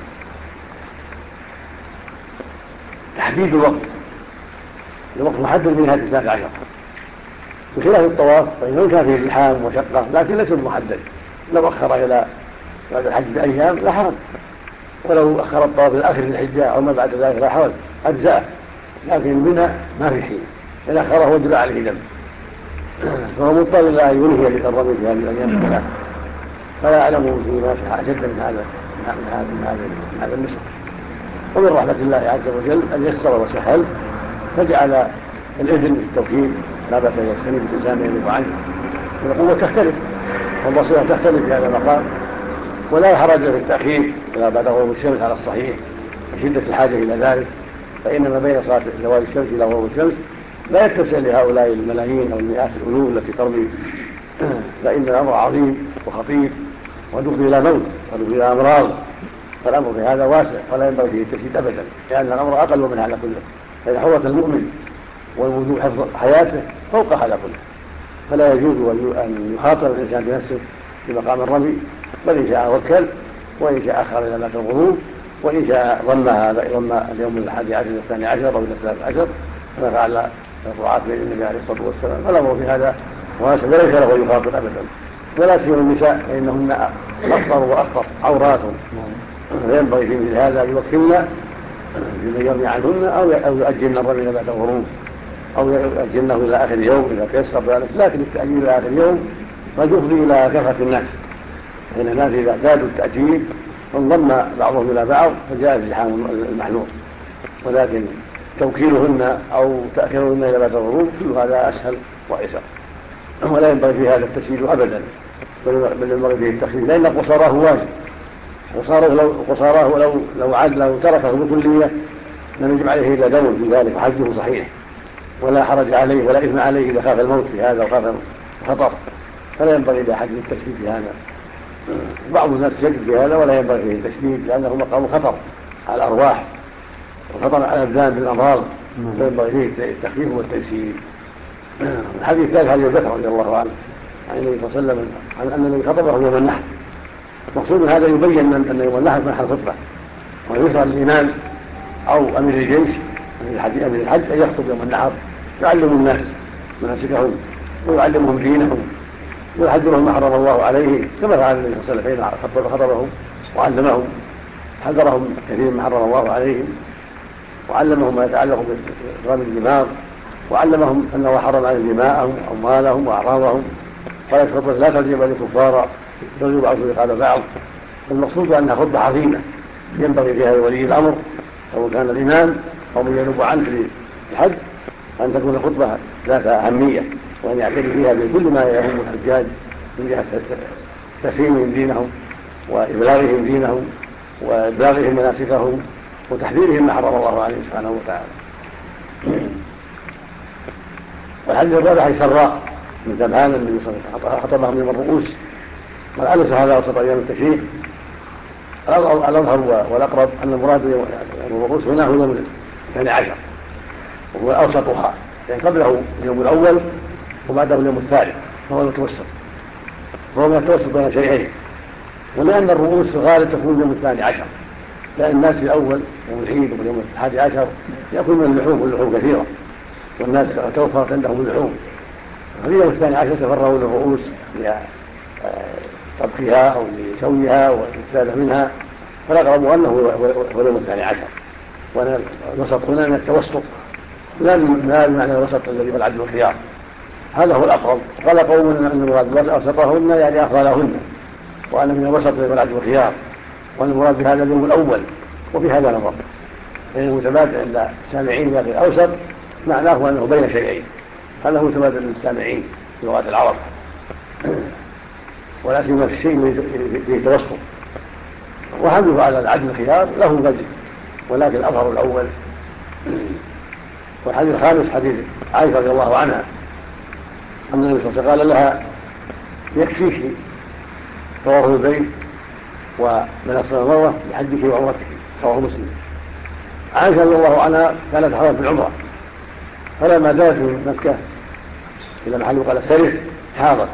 تحديد الوقت محدد من هذه 12 بخلاف الطواف فإنه كان فيه زحام وشقة لكن ليس محدد. لو أخر إلى بعد الحج بأيام لا حرج، ولو أخر الطواف إلى آخر الحجة أو ما بعد ذلك لا حرج أجزاء، لكن بنا ما في حين إذا أخره وجب عليه دم، فهو مضطر إلى أن ينهي الرمي في هذه الأيام الثلاث. فلا أعلم فيما أشد من هذا النسك. ومن رحمة الله عز وجل أن يسر وسهل فجعل الإذن بالتوكيد لا بأس يستند الإنسان يملك عنه، والقوة تختلف والبصيرة تختلف في هذا المقام، ولا حرج في التأخير إلى بعد غروب الشمس على الصحيح لشدة الحاجة إلى ذلك، فإن ما بين صلاة زوال الشمس إلى غروب الشمس لا يتسع لهؤلاء الملايين أو المئات الألوف التي ترمي، فإن الأمر عظيم وخطير ودخل إلى موت ودخل إلى أمراض، فالأمر في هذا واسع ولا ينبغي فيه التشديد أبدا، لأن الأمر أقل من هذا كله. فإذا حرة المؤمن والوجوب حفظ حياته فوق هذا كله، فلا يجوز أن يخاطر الإنسان بنفسه في مقام الرمي، بل إن شاء وكل، وإن شاء أخر إلى بعد الغروب، وإن شاء ضم اليوم 11 12 أو 13 كما فعل الرعاة بين النبي عليه الصلاة والسلام. فالأمر في هذا واسع وليس له أن يخاطر أبدا، ولا سيما النساء فإنهن أخطر وأخطر عورات، فينبغي في مثل هذا أن يوكلن بمن يرمي عنهن أو يؤجلن الرمي بعد الغروب، أو يؤجلنه إلى آخر يوم إذا تيسر ذلك. لكن التأجيل إلى آخر يوم قد يفضي إلى كثرة الناس، فإن الناس إذا اعتادوا التأجيل انضم بعضهم إلى بعض فجاء ازدحام المحلول، ولكن توكيلهن أو تأخيرهن إلى بعد الغروب كل هذا أسهل وأيسر، ولا ينبغي في هذا التشديد أبدا، بل ينبغي فيه التخفيف، لأن قصاراه واجب. قصاراه لو تركه بكلية لم يجب عليه إلا دون في ذلك وحجه صحيح، ولا حرج عليه ولا إثم عليه إذا خاف الموت في هذا وخاف الخطر، فلا ينبغي لأحد التشديد في هذا. بعض الناس يشدد في هذا ولا ينبغي فيه التشديد، لأنه مقام خطر على الأرواح وخطر على الأبدان بالأمراض، فينبغي فيه التخفيف والتيسير. الحديث الثالث حديث بكر رضي الله عنه عن النبي صلى الله عليه وسلم أن النبي خطبه يوم النحر. المقصود من هذا يبين أن يوم النحر منح الخطبة، ويسر الإمام أو أمير الجيش أمير الحج أن يخطب يوم النحر يعلم الناس مناسكهم ويعلمهم دينهم ويحذرهم ما حرم الله عليه، كما فعل النبي صلى الله عليه وسلم خطبهم وعلمهم، حذرهم كثير ما حرم الله عليهم، وعلمهم ما يتعلق برمي الدماغ، وعلمهم أنه حرم عليهم دماءهم وأموالهم وأعراضهم. قال الخطبة لا تجب للكفار يضرب بعضهم رقاب بعض. المقصود أنها خطبة عظيمة ينبغي فيها لولي الأمر سواء كان الإمام أو من ينوب عنه في الحج أن تكون خطبة ذات أهمية، وأن يعتني فيها بكل ما يهم الحجاج من جهة تفهيمهم دينهم وإبلاغهم دينهم وإبلاغهم مناسكهم وتحذيرهم ما حرم الله عليه سبحانه وتعالى. والحديث الرابع سراء من ذبحان النبي صلى الله عليه وسلم خطبهم يوم الرؤوس، ولعل هذا وسط أيام التشريق. الأظهر والأقرب أن المراد يوم الرؤوس هنا هو يوم 12 وهو أوسطها، يعني قبله اليوم الأول وبعده اليوم الثالث، فهو المتوسط، وهو من التوسط بين شيئين. ولأن الرؤوس غالب تكون يوم 12، لأن الناس في الأول يوم العيد ويوم 11 يأكل من اللحوم واللحوم كثيرة، والناس توفرت عندهم اللحوم، ففي يوم 12 تفرغوا للرؤوس لطبخها أو لشويها والاستفادة منها، فالأقرب أنه هو يوم 12. وأن الوسط هنا من التوسط لا بمعنى الوسط الذي هو العدل والخيار، هذا هو الأقرب. قال قوم أن المراد أوسطهن يعني أفضلهن، وأن من الوسط الذي هو العدل والخيار، وأن المراد بهذا اليوم الأول. وفي هذا نظر، لأن المتبادل عند السامعين في الأوسط معناه أنه بين شيئين، هذا هو متبادل للسامعين في لغة العرب، ولا سيما في الشيء فيه توسط. وحمله على العدل والخيار له وجه، ولكن الأظهر الأول. والحديث الخامس حديث عائشة رضي الله عنها أن النبي صلى الله عليه وسلم قال لها يكفيك طواف البيت ومن الصلاة والمروة بحجك وعمرتك، رواه مسلم. عائشة رضي الله عنها كانت حرمت بالعمرة، فلما جاءت من مكة إلى محل قال سرف حاضت،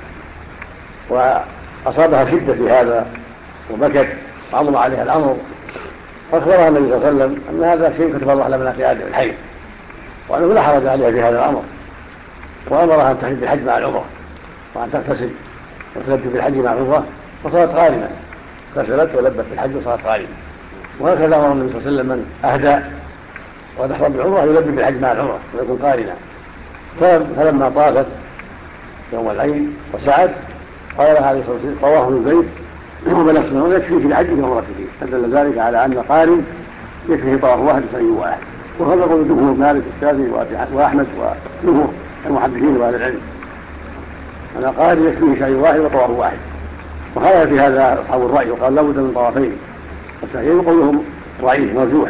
وأصابها شدة في هذا وبكت وعظم عليها الأمر، فأخبرها النبي صلى الله عليه وسلم أن هذا شيء كتب الله على بنات آدم الحي، وأنه لا حرج عليها في هذا الأمر، وأمرها أن تحج بالحج مع العمرة، وأن تغتسل وتلبي بالحج مع العمرة، فصارت قارنة، اغتسلت ولبت بالحج وصارت قارنة. وهكذا أمر النبي صلى الله عليه وسلم من أهدى ودخل بالعمرة يلبي بالحج مع العمرة ويكون قارنة. فلما طافت يوم العيد وسعت قال لها عليه الصلاة والسلام طواف البيت وبنفس العمرة يكفي في الحج وعمرته، فدل ذلك على أن قارن يكفيه طواف واحد سعي واحد. وهذا قول جمهور مالك والشافعي وأحمد وجمهور المحدثين وأهل العلم، أن قارن يكفيه سعي واحد وطواف واحد. وخالف في هذا أصحاب الرأي وقال لا بد من طوافين، والسعيين قولهم ضعيف مرجوح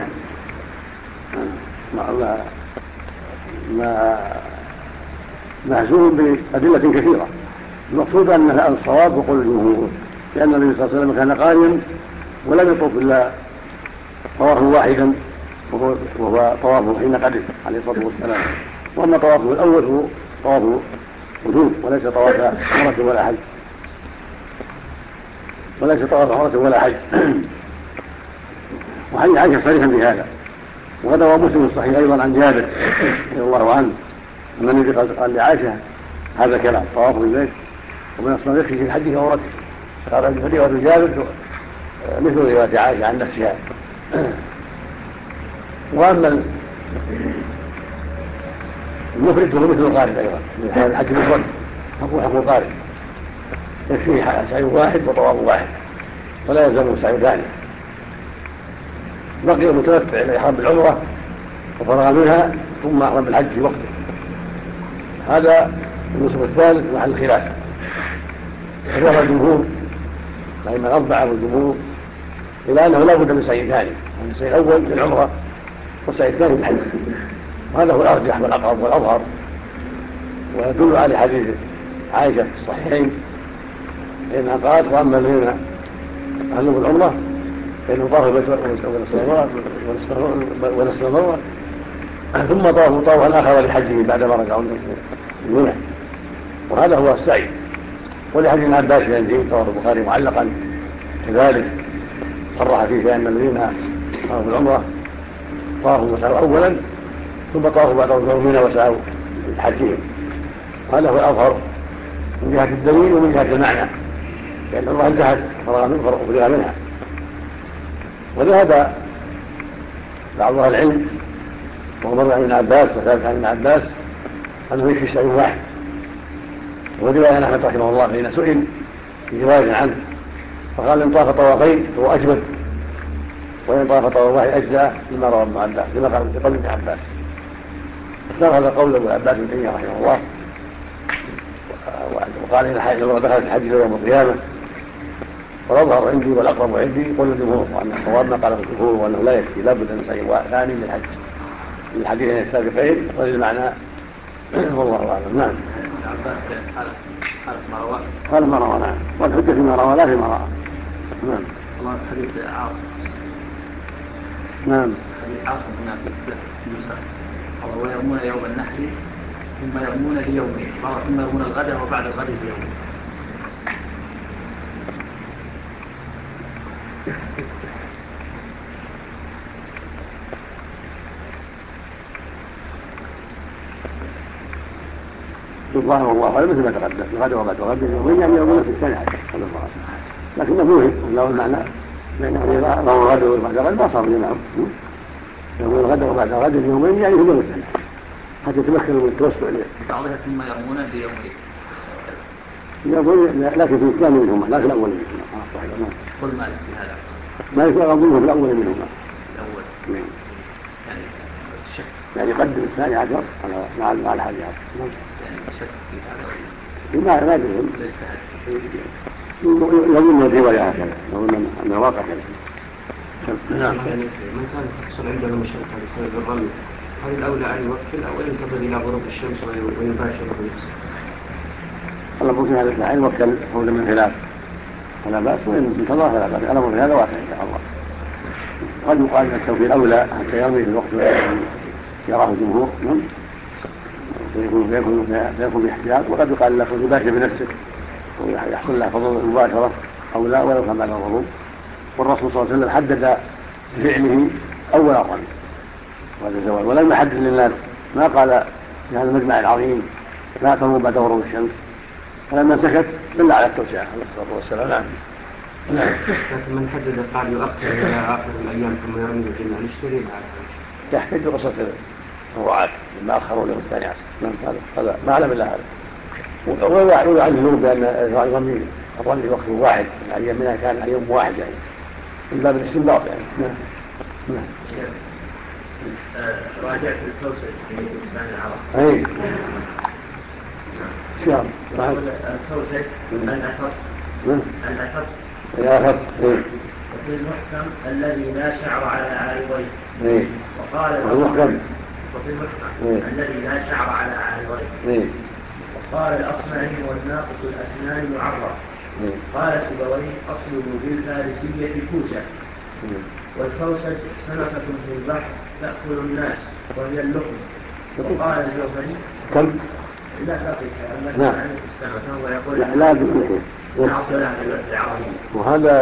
مهزوم بأدلة كثيرة. المقصود أن الصواب وقول الجمهور، لأن النبي صلى الله عليه وسلم كان قارن ولم يطوف إلا طوافا واحدا وهو طوافه حين قدم عليه الصلاة والسلام. وأما طوافه الأول هو طواف وجوب وليس طواف عمرة ولا حج، وليس طواف عمرة ولا حج. وحديث عائشة صريحا بهذا، وقد روى مسلم الصحيح أيضا عن جابر رضي الله عنه أن النبي قال لعائشة هذا كلام طواف بالبيت ومن أصنع يكفي في الحج وعمرته. قال في رواية جابر مثل رواية عائشة عن نفسها. وأما المفرد فهو مثل القارئ أيضا، من الحج المفرد حكم القارئ، يكفيه سعي واحد وطواف واحد ولا يلزم سعي ثاني. بقي المتمتع الإحرام بالعمرة وفرغ منها ثم أحرم بالحج في وقته. هذا النصف الثالث محل الخلاف. وهو الجمهور الأئمة الأربعة والجمهور إلى أنه لا بد من سعي ثاني، السعي الأول للعمرة والسعي الثاني للحج، وهذا هو الأرجح والأقرب والأظهر. ويدل على حديث عائشة في الصحيحين إنها قالت وأما الذين أهلوا بالعمرة فإنهم طافوا البيت ونستمروا ثم طافوا طوفا آخر لحجه بعدما رجعوا من منى، وهذا هو السعي. ولحديث ابن عباس في الانجيل رواه البخاري معلقا كذلك صرح فيه بأن الذين طافوا بالعمرة طافوا وسعوا أولا ثم طافوا بعد رجوع منى وسعوا لحجهم. هذا هو الأظهر من جهة الدليل ومن جهة المعنى، لأن الله انتهت فرغ منها. وذهب بعض أهل العلم ومر عن ابن عباس وثابت عن ابن عباس أنه يكفي سعي واحد. ورواية عن أحمد رحمه الله حين سئل في رواية عنه فقال إن طاف طوافين فهو أجمل، وإن طاف طواف واحد أجزاء لما روى ابن عباس لما قال في قول ابن عباس. اختار هذا قول ابن عباس بن تيمية رحمه الله، وقال إن دخلت الحج يوم القيامة. والأظهر عندي والأقرب عندي قول الجمهور، وأن الصواب ما قاله الجمهور وأنه لا يكفي لابد من سعي ثاني للحج من الحديثين السابقين وللمعنى والله أعلم. نعم. قال ما روى. نعم. والحجة فيما روى لا فيما رأى. نعم. الله حديث عاصم. نعم. حديث عاصم هنا في موسى وهو يرمون يوم النحر ثم يرمون ليومين، ثم يرمون الغد وبعد الغد بيومين. الظاهر والله هذا مثل ما تقدم الغد وبعد الغد يومين يعني يومين في السنة هذا الله، لكنه موهم له المعنى بأنه إذا روى الغد وبعد الغد ما صار جمعهم يوم الغد وبعد الغد يومين يعني هم السنة حتى يتمكنوا من التوسع إليه. بعضها ثم يرمون بيومين يقول لكن في الثاني منهما لا في الأول منهما. قل مالك في هذا مالك أظنه في الأول منهما الأول يعني الشك يعني يقدم الثاني عشر مع الحادي عشر يعني الشك في هذا ما يدرون يظن الرواية هكذا، يظن أن الواقع كذا. نعم. من كان تحصل عنده المشقة بسبب الرمي هل الأولى أن يوكل أو ينتظر إلى غروب الشمس ويباشر بالنسبة؟ الله ممكن هذا الساعة يوكل قولا من خلاف فلا بأس، وإن انتظر فلا بأس. الأمر في هذا واسع إن شاء الله. قد يقال أن التوكيل الأولى حتى يرمي في الوقت الذي يراه الجمهور فيكون باحتياط، وقد يقال له يباشر بنفسه ويحصل له فضل المباشرة أو لا ولو كان بعد الغروب. والرسول صلى الله عليه وسلم حدد بفعله أول الرمي وهذا الزوال، ولم يحدد للناس ما قال في هذا المجمع العظيم لا ترموا بعد غروب الشمس، فلما سكت دل على التوسعة عليه الصلاة والسلام. نعم. لكن من حدد قال يؤخر إلى آخر الأيام ثم يرمي الجميع نشتري على تحتاج بقصة الرعاة لما أخروا له الثاني عشر. هذا ما أعلم إلا هذا. ويعلمون بأن الرمي وقت واحد يعني منها كان يوم واحد يعني من باب الاستنباط يعني. نعم. راجعت التوسع في لسان العرب. أي. شام. التوسع الأثر. الأثر. الأثر. وفي المحكم الذي لا شعر على عارضيه. وقال المحكم. وفي المحكم الذي لا شعر على عارضيه. وقال الأصمعي والناقص الأسنان معرض. قال سيبويه أصله بالفارسية كوسة. والكوسج سمكة في البحر تأكل الناس وهي اللحم. وقال الجوهري نعم. لا باللحية. وهذا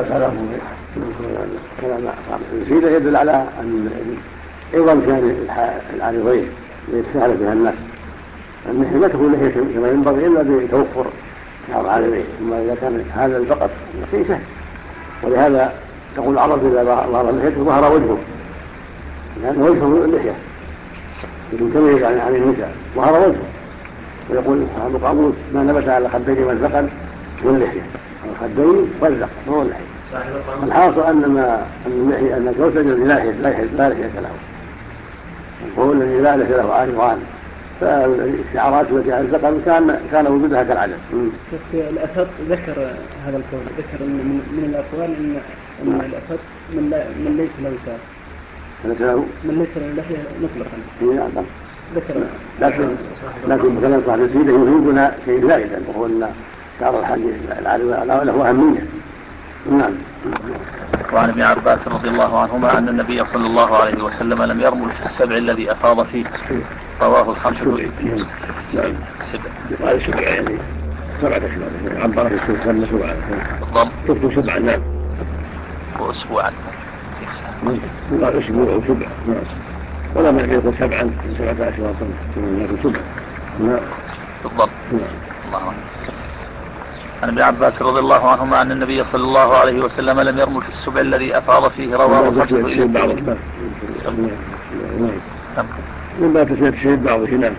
كلام يفيد يدل على أن أيضا كان العارضين يتساهل بها الناس. اللحية لا تكون لحية كما ينبغي إلا بتوفر شعر العارضين، ثم إذا كان هذا فقط شيء سهل. ولهذا تقول العرب إذا ظهر اللحية ظهر وجهه، لأن وجهه اللحية يتميز عن النساء، ظهر وجهه. ويقول أصحاب القاموس ما نبت على الخدين والذقن واللحية، الخدين والذقن هو اللحية. الحاصل أن اللحية أن الزوج لا لحية له، هو الذي لا لحية له عارضان، فالشعارات التي على الذقن كان وجودها كالعدم. في الأسد ذكر هذا القول، ذكر من الأقوال أن الأسد من ليس له شعر، من ليس له لحية مطلقا. ذكر لكن مثلا صاحب السيدة يفيدنا شيء زائدا، وهو أن شعر الحديث العارض له أهمية. نعم. وعن ابن عباس رضي الله عنهما أن النبي صلى الله عليه وسلم لم يرمل في السبع الذي أفاض فيه، رواه الخمسة. هذا سبع يعني 7 أشهر، عبر في السنة سبعة. بالضبط 7 نعم. وأسبوعا. أسبوع وسبع ولا ما يقول 7 أشهر لكن 7. بالضبط. الله أكبر. عن ابن عباس رضي الله عنهما أن النبي صلى الله عليه وسلم لم يرمل في السبع الذي أفاض فيه، رواه الخمسة إلى الترمذي. من باب تسمية الشهيد بعض هنا.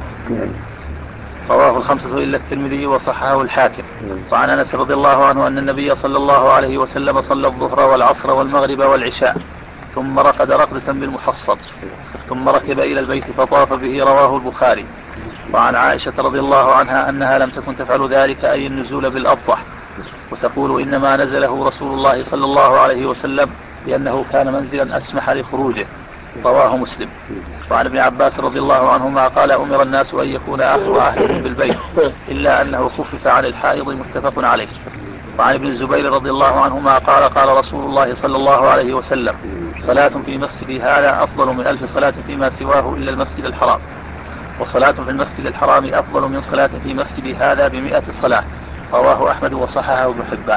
رواه الخمسة إلا الترمذي وصححه الحاكم. وعن أنس رضي الله عنه أن النبي صلى الله عليه وسلم صلى الظهر والعصر والمغرب والعشاء ثم رقد رقدة بالمحصب ثم ركب إلى البيت فطاف به، رواه البخاري. وعن عائشة رضي الله عنها أنها لم تكن تفعل ذلك، أي النزول بالأبطح، وتقول إنما نزله رسول الله صلى الله عليه وسلم لأنه كان منزلا أسمح لخروجه، رواه مسلم. وعن ابن عباس رضي الله عنهما قال أمر الناس أن يكون آخر عهدهم بالبيت إلا أنه خفف عن الحائض، متفق عليه. وعن ابن الزبير رضي الله عنهما قال قال رسول الله صلى الله عليه وسلم: صلاة في مسجدي هذا أفضل من 1000 صلاة فيما سواه إلا المسجد الحرام، وصلاة في المسجد الحرام أفضل من صلاة في مسجدي هذا ب100 صلاة، رواه أحمد وصححه ابن حبان.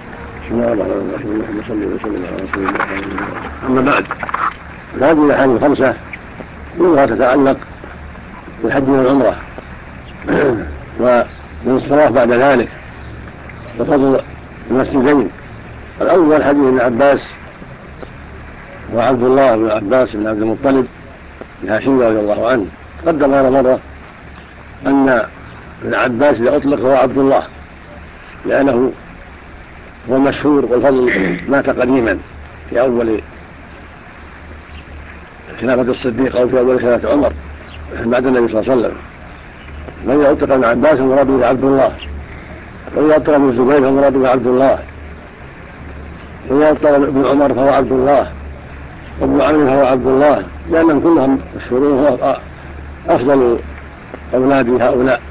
أما بعد، هذه الأحاديث الخمسة كلها تتعلق بالحج والعمرة والصلاة بعد ذلك وفضل المسجدين. الأول حديث ابن عباس وعبد الله بن عباس بن عبد المطلب الهاشمي رضي الله عنه. قدم هذا مرة أن ابن عباس إذا أطلق هو عبد الله، لأنه هو المشهور، والفضل مات قديما في أول خلافة الصديق أو في أول خلافة عمر بعد النبي صلى الله عليه وسلم. فإذا أطلق ابن عباس فالمراد به عبد الله، وإذا أطلق ابن الزبير فالمراد به عبد الله، وإذا أطلق ابن عمر فهو عبد الله، وابن عمرو فهو عبد الله، لأنهم كلهم مشهورون، هو أفضل أولاد هؤلاء.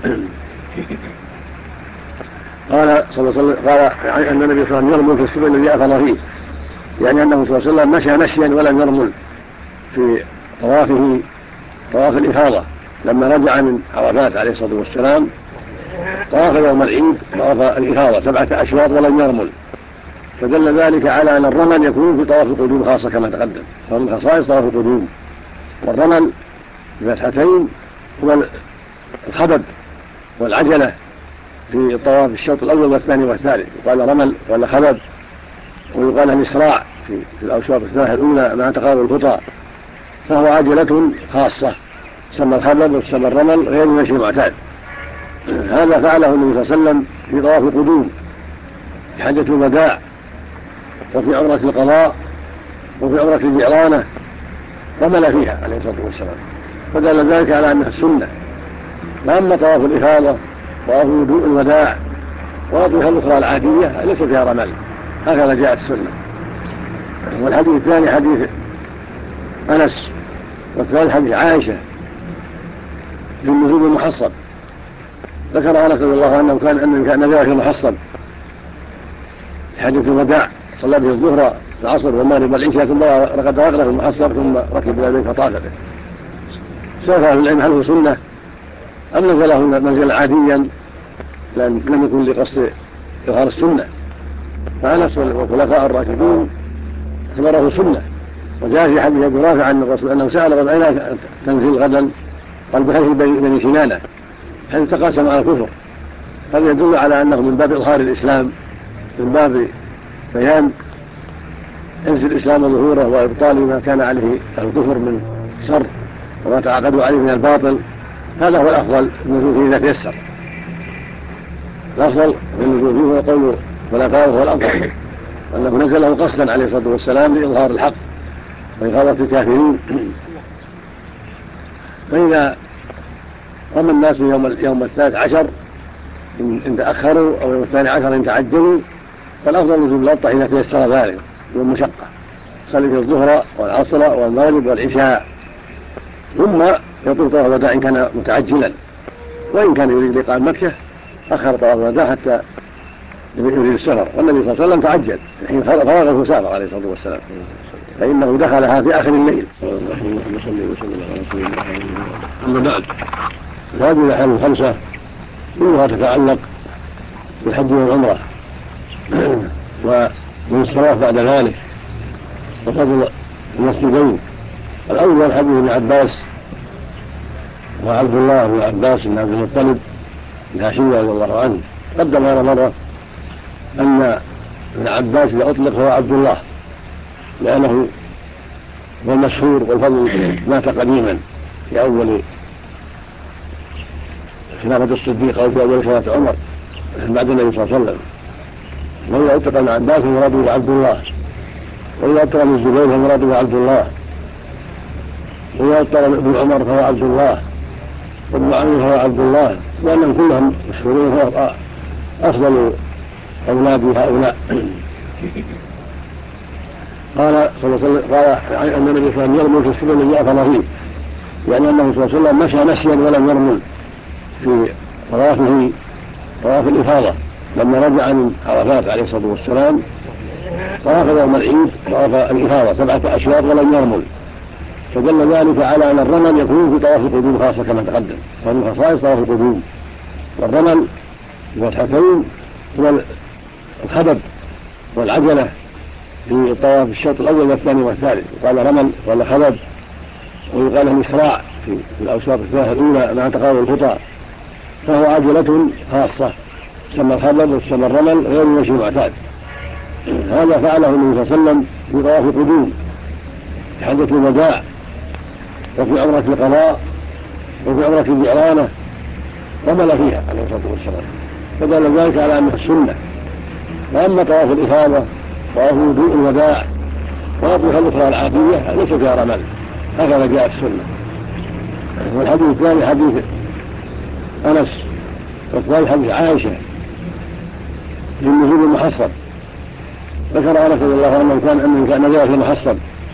قال صلى الله عليه وسلم أن النبي صلى الله عليه وسلم يرمل في السبع الذي أفضل فيه، يعني أنه صلى الله عليه وسلم مشى مشيا ولم يرمل في طوافه طواف الإفاضة. لما رجع من عرفات عليه الصلاة والسلام طواف يوم العيد طواف الإفاضة 7 أشواط ولم يرمل، فدل ذلك على أن الرمل يكون في طواف القدوم خاصة كما تقدم، فمن خصائص طواف القدوم. والرمل بفتحتين هو الخبب والعجلة في الطواف الشوط الأول والثاني والثالث، يقال رمل ولا خبب، ويقال الإسراع في الأشواط الثلاثة الأولى مع تقارب الخطى، فهو عجلة خاصة تسمى الخبب وتسمى الرمل غير المشي المعتاد. هذا فعله النبي صلى الله عليه وسلم في طواف القدوم، في حجة الوداع، وفي عمرة القضاء، وفي عمرة الجعرانة، رمل فيها عليه الصلاة والسلام، فدل ذلك على أنها السنة. وأما طواف الإفاضة طواف الوداع وأطوفها الأخرى العادية ليس فيها رمل، هكذا جاءت السنة. والحديث الثاني حديث أنس، والثالث حديث عائشة في النزول المحصب. ذكر أنس رضي الله عنه كان نزل في المحصب في حجة الوداع، صلى به الظهر العصر والمغرب والعشاء، ثم رقد رقدة في المحصب ثم ركب إلى البيت فطاف به. سأل أهل العلم هل هو سنة أم نزله منزلا عاديا لم يكن لقصد إظهار السنة. فأنس والخلفاء الراشدون اعتبره سنة، وجاء في حديث أبي رافع عن الرسول أنه سأل ربعنا تنزل غدا قال بخير بني سنانة حيث تقاسم على الكفر. هذا يدل على أنه من باب إظهار الإسلام، من باب بيان عز الإسلام وظهوره وإبطال ما كان عليه الكفر من شر وما تعاقدوا عليه من الباطل. هذا هو الأفضل النزول فيه إذا تيسر. الأفضل في النزول فيه هو قول خلفائه هو الأفضل، أنه نزله قصدا عليه الصلاة والسلام لإظهار الحق وإغاظة الكافرين. فإذا قام الناس يوم 13 إن تأخروا أو يوم 12 إن تعجلوا فالأفضل نزول الأبطح إذا تيسر ذلك والمشقة، صلي في الظهر والعصر والمغرب والعشاء، ثم يطوف طواف الوداع إن كان متعجلا، وإن كان يريد لقاء مكة أخر طواف الوداع حتى يريد السفر. والنبي صلى الله عليه وسلم تعجل حين فرغ وسافر عليه الصلاة والسلام، فإنه دخلها في آخر الليل. أما بعد، هذه الأحكام الخمسة كلها تتعلق بالحج والعمرة ومن الصلاة بعد ذلك وفضل المسجدين. الأول حديث ابن عباس وعبد الله بن عباس بن عبد المطلب الهاشمي رضي الله عنه. قدم هذا مرة أن ابن عباس إذا أطلق هو عبد الله، لأنه هو المشهور، والفضل مات قديما في أول خلافة الصديق أو في أول خلافة عمر بعد النبي صلى الله عليه وسلم. وإذا أطلق ابن عباس فمراده عبد الله، وإذا أطلق ابن الزبير فمراده عبد الله، وإذا أطلق ابن عمر فهو عبد الله، وابن علي فهو عبد الله، لأنهم كلهم مشهورون فهو أفضل أولاد هؤلاء. قال صلى الله عليه وسلم أن النبي صلى الله عليه وسلم يرمل في السبل الذي أفضل فيه، يعني أنه صلى الله عليه وسلم مشى مشيا ولم يرمل في طوافه طواف الإفاضة لما رجع من عرفات عليه الصلاة والسلام. طاف يوم العيد طواف الإفاضة 7 أشواط ولم يرمل، فدل ذلك على أن الرمل يكون في طواف القدوم خاصة كما تقدم، ومن خصائص طواف القدوم. والرمل بفتحتين هو الخبب والعجلة في الطواف الشوط الأول والثاني والثالث، يقال رمل ولا خبب، ويقال الإسراع في الأوساط الثلاثة الأولى مع تقارب الخطى، فهو عجلة خاصة تسمى الخبب وتسمى الرمل غير المشي المعتاد. هذا فعله النبي صلى الله عليه وسلم في طواف القدوم، في حجة الوداع، وفي عمرة القضاء، وفي عمرة الجعرانة، رمل فيها عليه الصلاة والسلام، فدل ذلك على أنها السنة. وأما طواف الإفاضة طواف وضوء الوداع وأطوف الأخرى العادية ليس فيها رمل، هكذا جاءت السنة. والحديث الثاني حديث أنس، والثاني حديث عائشة في النزول المحصب. ذكر أنس رضي الله عنه أنه كان نزل في المحصب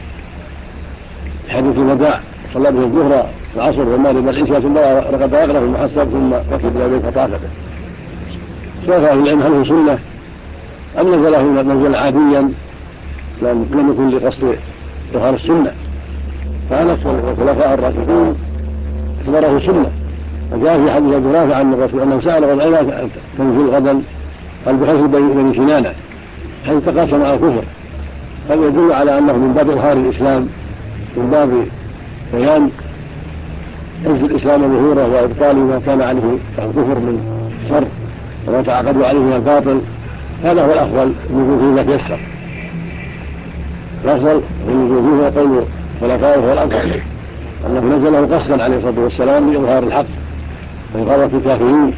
حديث الوداع، صلى به الظهر والعصر والمغرب والعشاء، ثم رقد يقرأ في المحصب ثم ركب إلى بيت فطاف به. شاف أهل العلم هل هو سنة أم نزله منزلا عاديا لم يكن لقصد إظهار السنة. فأنس والخلفاء الراشدون اعتبره سنة، وجاء في حديث أبي رافع عن الرسول أنه سأل ربعنا تنزل غدا قال بخير بني سنانة حيث تقاسم على الكفر. هذا يدل على أنه من باب إظهار الإسلام، من باب بيان عز الإسلام وظهوره وإبطال ما كان عليه الكفر من شر وما تعاقدوا عليه من الباطل. هذا هو الأفضل النزول فيه إذا تيسر. الأفضل النزول فيه هو قول خلفائه هو الأفضل، أنه نزله قصدا عليه الصلاة والسلام لإظهار الحق وإغاظة الكافرين.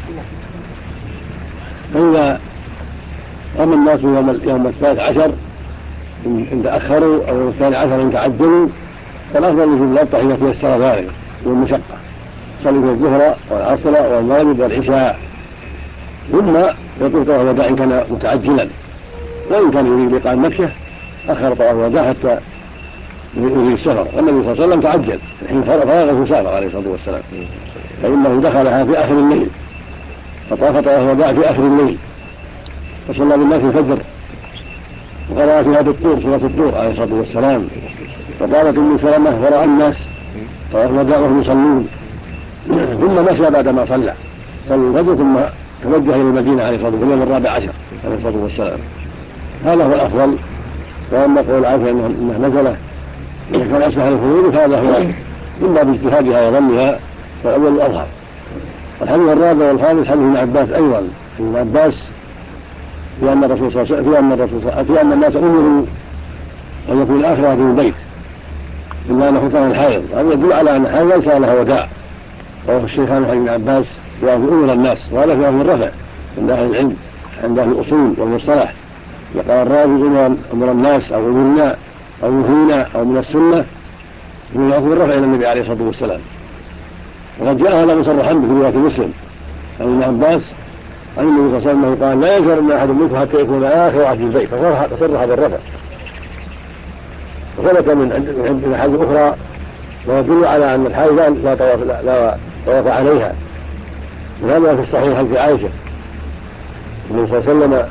فإذا قام الناس يوم 13 إن تأخروا أو يوم 12 إن تعجلوا فالأفضل نزول الأبطح إذا تيسر ذلك والمشقة، صلي في الظهر والعصر والمغرب والعشاء، ثم يطوف طواف الوداع إن كان متعجلا، وإن كان يريد لقاء مكة أخر طواف الوداع حتى يريد السفر. والنبي صلى الله عليه وسلم تعجل حين فرغ وسافر عليه الصلاة والسلام، فإنه دخلها في آخر الليل، فطاف طواف الوداع في آخر الليل، وصلى بالناس الفجر، وقرأ فيها بالطور سورة الطور عليه الصلاة والسلام. فقالت أم سلمة ورأى الناس طواف الوداع وهم يصلون، ثم مشى بعدما صلى الفجر ثم توجه إلى المدينة عليه الصلاة والسلام في اليوم 14 عليه الصلاة والسلام. هذا هو الأفضل. وأما قول عائشة إنها نزلة إذا كان أسمح للخروج فهذا هو إما باجتهادها وظنها فالأول الأظهر. الحديث الرابع والخامس حديث ابن عباس أيضا. ابن عباس في أن الرسول صلى الله عليه وسلم في أن الناس أمروا أن يكون الآخرة في البيت إلا أنه كان الحائض. هذا يدل على أن الحائض ليس لها وداع. وهو الشيخان حديث ابن عباس في أمر الناس وهذا في أمر الرفع عند أهل العلم عند أهل الأصول والمصطلح. وقال الراوي أمر الناس أو أمرنا أو نهينا أو من السنة من يأخذ الرفع إلى النبي عليه الصلاة والسلام. وقد جاء هذا مصرحا في رواية مسلم عن ابن عباس عن النبي صلى الله عليه وسلم قال لا يجهرن أحد منكم حتى يكون آخر عهد البيت فصرح بالرفع. وثبت من حديث أخرى ويدل على أن الحائض لا طواف عليها. وهذا في الصحيح حديث عائشة النبي صلى الله عليه وسلم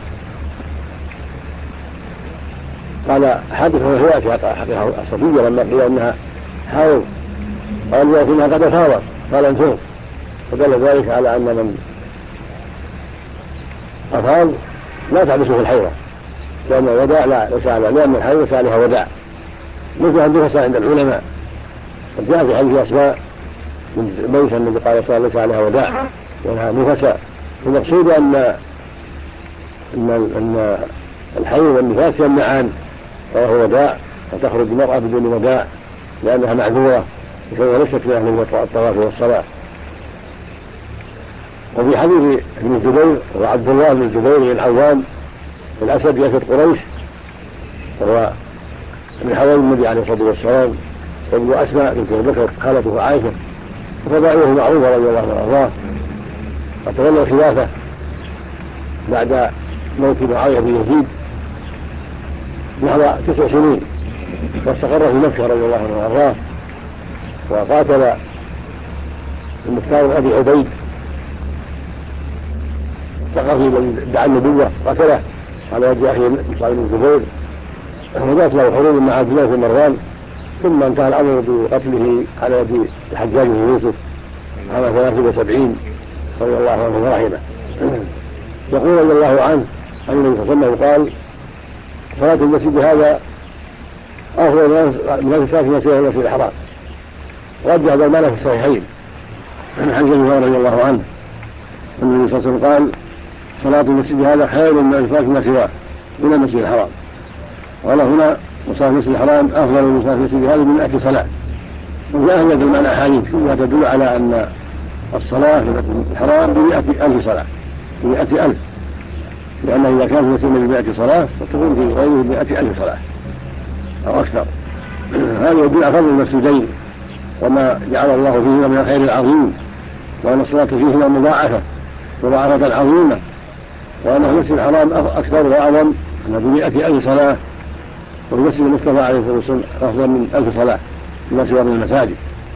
قال حدث وهي في حقها الصفية لما قيل أنها حائض قال وإنها قد أفاضت قال انفوض. فدل ذلك على أن من أفاض لا تحبسه الحيضة لأن الوداع لأن الحيض ليس عليها وداع مثل النفس عند العلماء. وجاء في حديث أسماء من بيت النبي قال صلى الله ليس عليها وداع وأنها نفساء. المقصود أن الحيض والنفاس يمنعان وهو وداع وتخرج المرأة بدون وداع لأنها معذورة وهي ليست في أهل الطواف والصلاة. وفي حديث ابن الزبير وعبد الله بن الزبير بن العوام الأسد يسد قريش وهو من حوالي النبي عليه الصلاة والسلام وابن أسماء بنت أبي بكر خالته عائشة وفضائله معروفة رضي الله عنه وارضاه. وتولى الخلافة بعد موت معاوية بن يزيد نحو 9 سنين واستقر في مكة رضي الله عنه وارضاه. وقاتل المختار بن أبي عبيد الثقفي الذي ادعى النبوة قتله على يد أخيه مصعب بن الزبير وجاءت له حروب مع عبد الله بن مروان ثم انتهى الأمر بقتله على يد الحجاج بن يوسف عام 73 رضي الله عنه ورحمه. يقول رضي الله عنه عن النبي صلى الله عليه وسلم قال صلاة المسجد هذا أفضل من الصلاة في المسجد الحرام. رجع هذا المعنى في الصحيحين عن حديث ابي هريرة رضي الله عنه النبي صلى الله عليه وسلم قال صلاة المسجد هذا خير من الصلاة فيما سواه إلى المسجد الحرام. قال هنا وصلاة المسجد الحرام أفضل من صلاة المسجد هذا ب100 صلاة. وجاء هذا المعنى أحاديث كلها تدل على أن الصلاة في المسجد الحرام ب100,000 صلاة 100,000 لأنه إذا كان في المسجد ب100 صلاة فتكون في غيره ب100,000 صلاة أو أكثر. هذا يدل على فضل المسجدين وما جعل الله فيهما من الخير العظيم وأن الصلاة فيهما مضاعفة عظيمة وأن المسجد الحرام أكثر وأعظم أنه ب100,000 صلاة والمسجد المصطفى عليه الصلاة والسلام أفضل من 1000 صلاة فيما سوى من المساجد.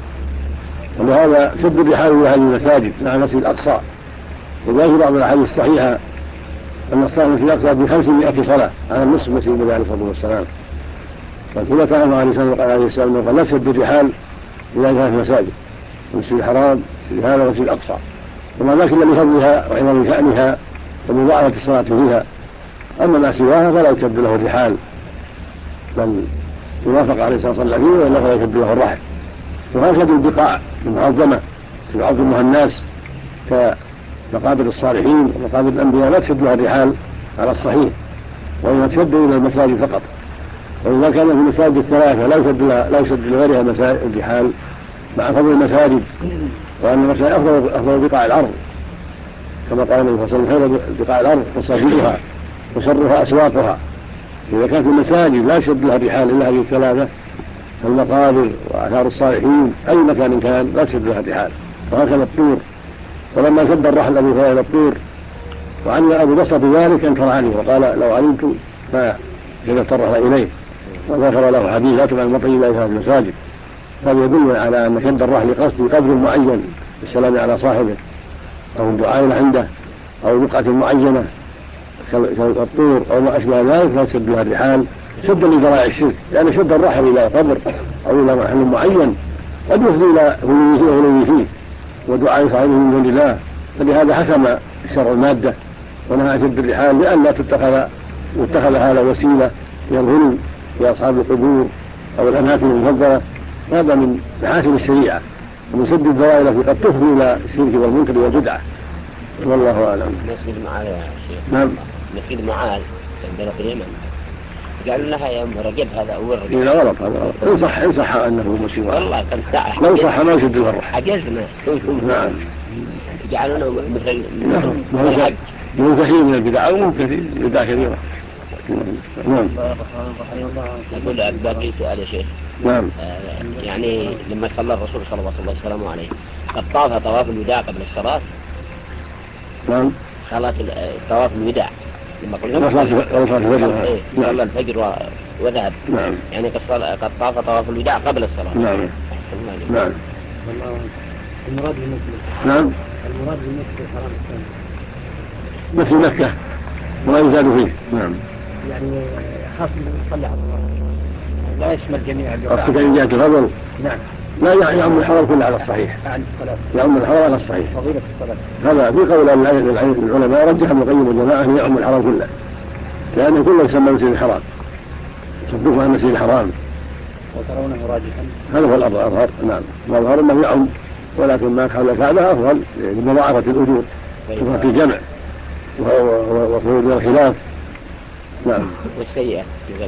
ولهذا شد الرحال إلى هذه المساجد مع المسجد الأقصى. وجاء في بعض الأحاديث الصحيحة أن الصلاة في المسجد الأقصى ب500 صلاة على النصف مسجد النبي عليه الصلاة والسلام. فكما كان الله عليه السلام قال لا تشد الرحال إلى 3 مساجد المسجد الحرام في هذا والمسجد الأقصى وما ذاك إلا لفضلها وعظم شأنها ومضاعفة الصلاة فيها. أما ما سواها فلا يشد له الرحال بل يوافق عليه الصلاة والسلام فيه وإلا فلا يشد له الرحل. وهكذا البقاع المعظمة يعظمها الناس كمقابر الصالحين ومقابر الأنبياء لا تشد لها الرحال على الصحيح وإنما تشد إلى المساجد فقط. وإذا كان في المساجد الثلاثة لا يشد لغيرها الرحال مع فضل المساجد وأن المساجد أفضل بقاع الأرض كما قال النبي صلى الله عليه وسلم خير بقاع الأرض مساجدها وشرها أسواقها. إذا كانت المساجد لا يشد لها الرحال إلا هذه الثلاثة فالمقابر وآثار الصالحين أي مكان كان لا يشد لها الرحال. وهكذا الطور ولما شد الرحل أبو هريرة الطور وعلم أبو بصر بذلك انكر عليه وقال لو علمت فشددت الرحل إليه وذكر له حديث لا تبع المطر إلا في المساجد. هذا يدل على أن شد الرحل قصد قدر معين بالسلام على صاحبه أو الدعاء عنده أو بقعة معينة كالطور أو ما أشبه ذلك لا تشد لها الرحال شدا لذرائع الشرك لأن شد الرحل إلى قبر أو إلى محل معين قد يفضي إلى غلوه فيه ودعاء صاحبه من دون الله، فلهذا حسم الشرع المادة ونهى عن سد الرحال لئلا تتخذ هذا وسيلة إلى الغلو في أصحاب القبور أو الأماكن المفضلة. هذا من محاسن الشريعة ومن سد الذرائع التي قد تفضي إلى الشرك والمنكر والبدعة، والله أعلم. مسجد معاذ يا شيخ. نعم. مسجد معاذ عندنا في اليمن قالوا لها يا رقب هذا أول رقب. لا غلط، هذا غلط. إن صح أنه مسجد والله كم ساعة لو صح ما يشد الفرح. حجزنا. نعم. جعلونا مثل الحج. مو كثير من البدع أو مو كثير بدع كثيرة. نعم. يقول باقي سؤال يا شيخ. نعم. يعني لما صلى الرسول صلى الله عليه وسلم عليه قد طاف طواف الوداع قبل الصلاة. نعم. صلاة طواف الوداع لما قلنا صلى الفجر وذهب. نعم. يعني قد طاف طواف الوداع قبل الصلاة. نعم. نعم. المراد بالمسجد. نعم. المراد بالمسجد الحرام الثاني. مثل مكة وما يزاد فيه. نعم. يعني خاص يصلي على الله لا يشمل جميع الجماعة. قصدك من جهة الفضل. نعم. لا يعم الحرم كله على الصحيح. يعم الحرم على الصحيح. فضيلة الصلاة. هذا في قول العلماء رجح ابن القيم والجماعة يعم الحرم كله لأنه كله يسمى مسجد الحرام صدقوا عن مسجد الحرام وترونه راجحا. هذا هو الأظهر. نعم. الأظهر أنه يعم ولكن ما حول الكعبة أفضل لمضاعفة الأجور وفي الجمع وخروج الخلاف. نعم. والسيئة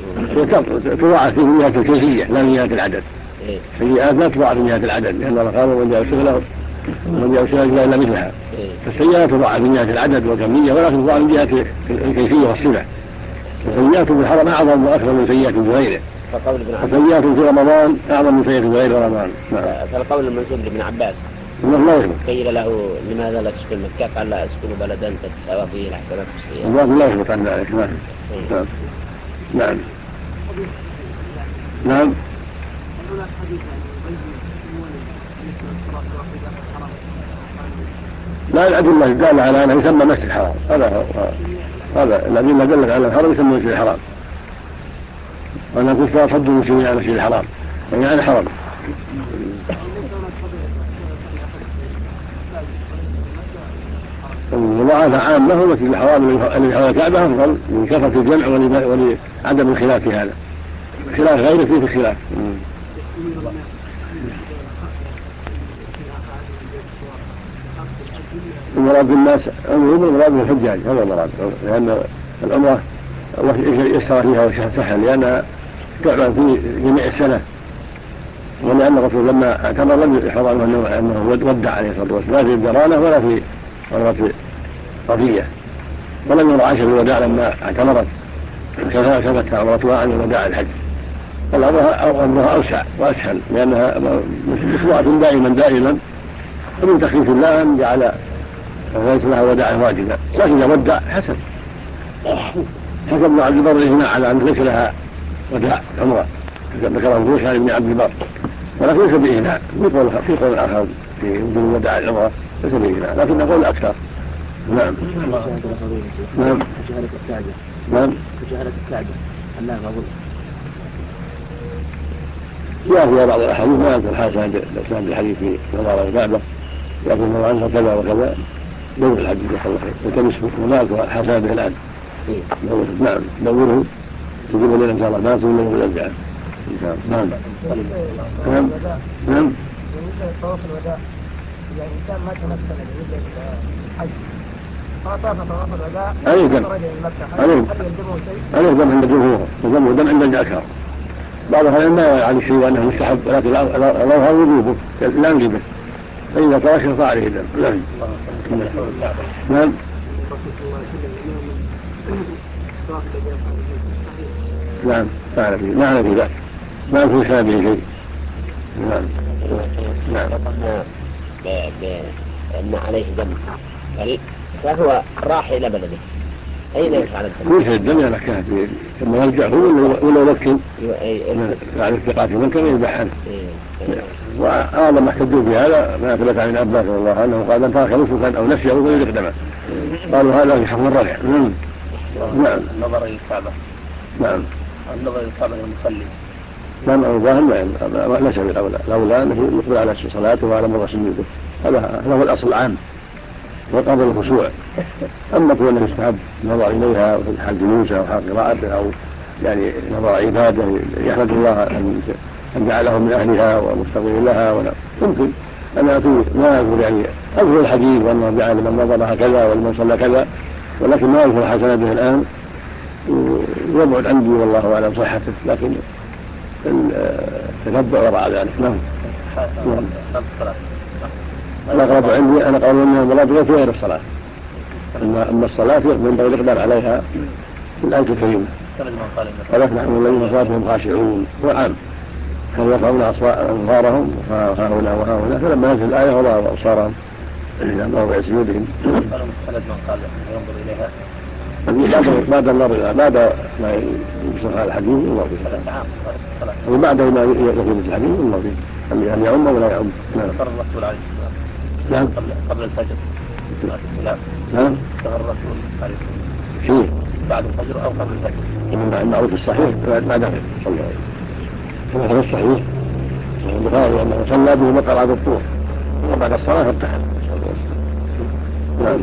تضاعف في نهاية الكيفية لا نهاية العدد. السيئات لا تضاعف في نهاية العدد لأن الله قال ومن جاء شغله إلا مثلها. فالسيئات تضاعف في نهاية العدد والكمية ولكن تضاعف من جهة الكيفية والصفة. السيئات في الحرم أعظم وأكثر من سيئات في غيره. السيئات في رمضان أعظم من سيئات في غير رمضان. فالقول المنسوب لابن عباس قيل له لماذا لا تسكن مكة؟ قال لا أسكن بلدا تتساوى فيه الحسنات والسيئات. الله لا يثبت عن ذلك. نعم. نعم. نعم. لا الأدلة دالة على أنه يسمى مسجد الحرام. هذا الأدلة دلت على الحرم يسمى مسجد الحرام وأنا كنت أصد المسلمين على مسجد الحرام يعني على الحرم. المضاعفة عامة هو مسجد الحرام الذي حول الكعبة أفضل من كثرة الجمع ولعدم الخلاف في هذا. خلاف غيره فيه الخلاف. المراد بالناس المراد بالحجاج هذا المراد لأن الأمر الله يسر فيها وسهل لأنها تعمل في جميع السنة ولأن الرسول لما اعتمر لم يحضر أنه ودع عليه الصلاة والسلام لا في الجرانة ولا في رفية ولم يرى عائشة بالوداع لما اعتمرت كانت عمرتها عن وداع الحج. الأمر أوسع وأسهل لأنها مشروعة دائما ومن تخفيف الله أن جعل ليس لها وداعا واجبا لكن إذا ودع حسن. حكم ابن عبد البر الإجماع على أن ليس لها وداع عمره ذكره الروش عن ابن عبد البر ولكن ليس بإجماع في قول آخر في وجود وداع العمره ليس بإجماع لكن نقول أكثر. نعم. نعم. نعم. مشاهدة الكعبة الله أقول جاء بعض الأحاديث ما أنت الحاسة عند الحديث في نظر الكعبة لكن هو عنها كذا وكذا دور الحديث يلتمس وما أنت الحاسة به الآن. نعم دوره تجيب لنا إن شاء الله ما تقول لنا الأرجع. نعم. نعم. نعم. طواف الوداع يعني إنسان ما تمثل الحج فطاف طواف الوداع خرج من مكة هل يلزمه شيء؟ عليه دم عند الجمهور ودمه دم عند الأكثر. بعض العلماء ما يرى عن الشيء وأنه مستحب ولكن الأظهر وجوبه لا نجبه فإذا ترك يرفع عليه الدم. نعم. نعم. نعم. ما على في ذلك ما في شابه شيء. نعم. نعم. بأن عليه دم فهو راح إلى بلده أين يفعل الدم؟ يشهد الدم إلى مكة ثم يرجع هو ولا يمكن على الثقات ممكن يذبح عنه. وأعظم ما احتجوا في هذا ما ثبت عن عباس رضي الله عنه قال من ترك نسكا أو نسيه أو يريق دمه قالوا هذا في حكم الرجع. نعم. النظر للكعبة. نعم. النظر للكعبة المصلي. نعم. الظاهر ليس بالأولى الأولى أنه يقبل على صلاته وعلى مضى سجوده. هذا هو الأصل العام وقبل الخشوع. أما كونه يستحب نظر إليها في حال جلوسه أو حال قراءته أو يعني نظر عباده يحمد الله أن جعله من أهلها ومستقيم لها ولا ممكن. أنا ما أقول يعني أذكر الحديث وأنه جعل من نظر هكذا ولمن صلى كذا، ولكن ما أذكر حسنا به الآن يبعد عندي والله أعلم صحته، لكن التتبع وضع ذلك. نعم. الأقرب عندي أنا قول أنها مراد في غير الصلاة، أما الصلاة ينبغي الإقبال عليها في الآية الكريمة. ولكن نحن الذين صلاتهم خاشعون وعام كانوا يرفعون أبصارهم هؤلاء وهؤلاء، فلما نزل الآية وضعوا أبصارهم إلى موضع سجودهم. بعد النظر بعد ما يصح الحديث الله فيه، وبعد ما يكون الحديث الله فيه أن يعم ولا يعم. نعم. قبل الفجر. نعم. الرسول عليه فيه بعد الفجر أو قبل الفجر. المعروف الصحيح بعد الفجر صلى الله عليه وسلم، كما هو الصحيح البخاري أنه صلى به مقعد الطور وبعد الصلاة فارتحل. نعم.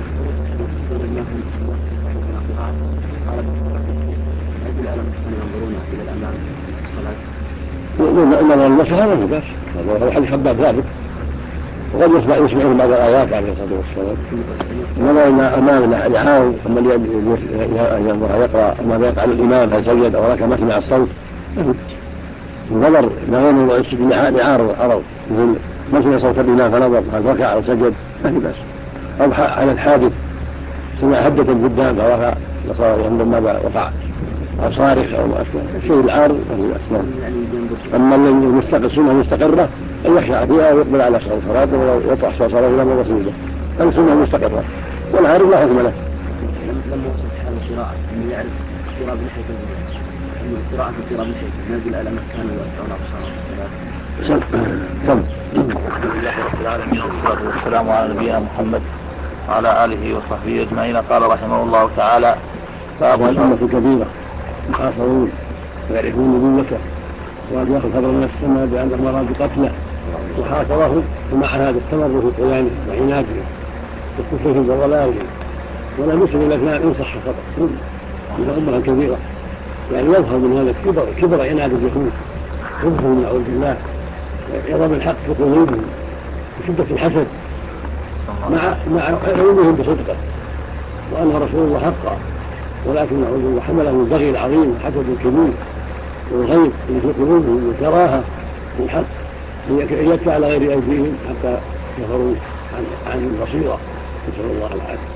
إنما المسح ما في بأس، هذا حديث خباب ثابت، وقد يسمعون بعض الآيات عليه الصلاة والسلام. إنما إن أمام الإعاون من يقرأ ما يقع الإمام هل سجد أو ركع ما سمع الصوت النظر لا ينظر السجود لعارض مثل ما سمع صوت الإمام فنظر هل ركع أو سجد ما في بأس. أو على الحادث سمع هدة قدام فركع عندما وقع أو صارخ أو الشيء العارض ما في بأس. أما المستقر سنة مستقرة أن يخشع فيها ويقبل على صلاته ويطرح صلاته إلى مرسوله، هذه سنة مستقرة، والعارض لا حكم له. لما وصلت حال القراءة أن يعرف قراءة من حيث أن القراءة في قراءة من حيث نازل على مكان ويرفعون أبصارهم. الحمد لله رب العالمين والصلاة والسلام على نبينا محمد وعلى آله وصحبه أجمعين. قال رحمه الله تعالى: باب الأمة كبيرة آخرون يعرفون نبوته وأن يأخذ خبر من السماء بأنهم أرادوا قتله وحاكره، ومع هذا استمروا في طغيانهم وعنادهم وكفرهم وضلالهم ولم يصلوا إلى أن ينصح الخبر من أمة كبيرة. يعني يظهر من هذا كبر عناد اليهود وكفرهم نعوذ بالله وعظم الحق في قلوبهم وشدة الحسد مع علمهم بصدقه وأنه رسول الله حقا، ولكن نعوذ بالله حملهم البغي العظيم وحسد الكبير والغيظ في قلوبهم والكراهة للحق يتبع على غير أيديهم حتى يظهروا عن البصيرة. نسأل الله العافية.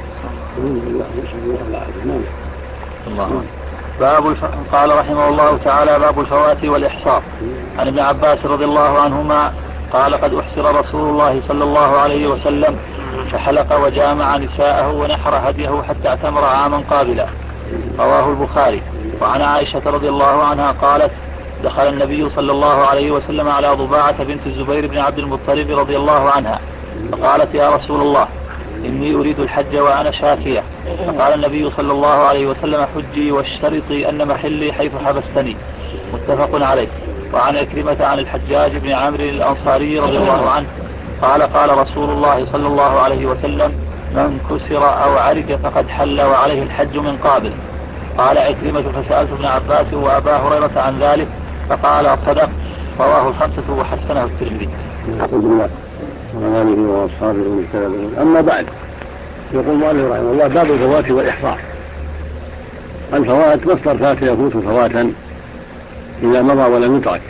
قال رحمه الله تعالى: باب الفوات والإحصار. عن ابن عباس رضي الله عنهما قال: قد أحصر رسول الله صلى الله عليه وسلم فحلق وجامع نساءه ونحر هديه حتى اعتمر عاما قابلا. رواه البخاري. وعن عائشة رضي الله عنها قالت: دخل النبي صلى الله عليه وسلم على ضباعة بنت الزبير بن عبد المطلب رضي الله عنها فقالت: يا رسول الله، إني أريد الحج وأنا شاكية. فقال النبي صلى الله عليه وسلم: حجي واشترطي أن محلي حيث حبستني. متفق عليه. وعن عكرمة عن الحجاج بن عمرو الأنصاري رضي الله عنه قال: قال رسول الله صلى الله عليه وسلم: من كسر أو عرج فقد حل وعليه الحج من قابل. قال عكرمة: فسألت ابن عباس وأبا هريرة عن ذلك فقال: صدق. رواه الخمسة وحسنه الترمذي. وعلى آله وأصحابه ومن اهتدى. أما بعد، يقول مؤلف رحمه الله: باب الفوات والإحصار. الفوات مصدر فات يفوت فواتا إذا مضى ولم يترك،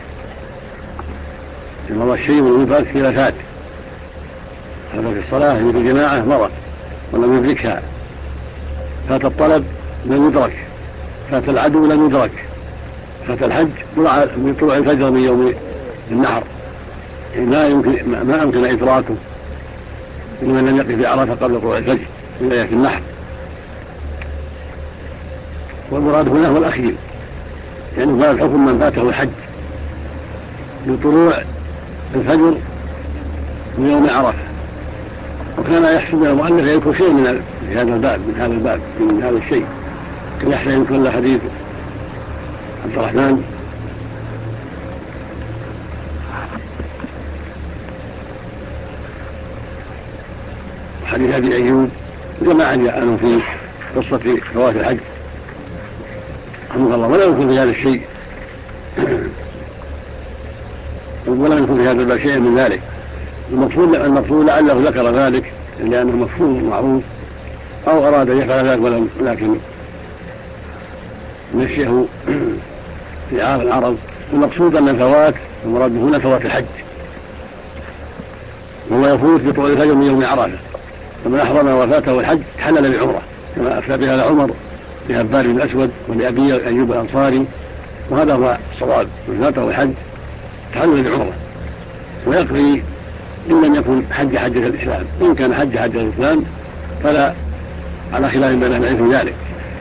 مضى الشيء ولم يترك إذا فات. هذا في الصلاة في الجماعة مضت ولم يدركها، فات الطلب لم يدرك، فات العدو لم يدرك، فات الحج من طلوع الفجر من يوم النحر ما أمكن إدراكه لمن لم يقف في عرفة قبل طلوع الفجر من ليلة النحر. والمراد هنا هو الأخير، يعني باب الحكم من فاته الحج من طلوع الفجر من يوم عرفة. وكان يحسب المؤلف يذكر شيء من هذا الباب من هذا الشيء، كان يحسب يذكر حديث عبد الرحمن حديث أبي أيوب جماعة جاءوا في قصة فوات الحج رحمه الله، ولا يكون في هذا الشيء ولا يكون في هذا الباب شيء من ذلك. المقصود لعله ذكر ذلك لأنه مفهوم معروف أو أراد أن يفعل ذلك ولكن نسيه في عام العرب. المقصود أن الفوات المراد هنا فوات الحج، وهو يفوت بطلوع الفجر من يوم عرفة، فمن أحرم وفاته الحج حلل بعمرة كما أفتى بها عمر لهبار بن الأسود ولأبي أيوب الأنصاري، وهذا هو الصواب، من فاته الحج تحلل بعمرة ويقضي إن لم يكن حجة الإسلام. إن كان حجة الإسلام فلا على خلاف بين أهل العلم ذلك.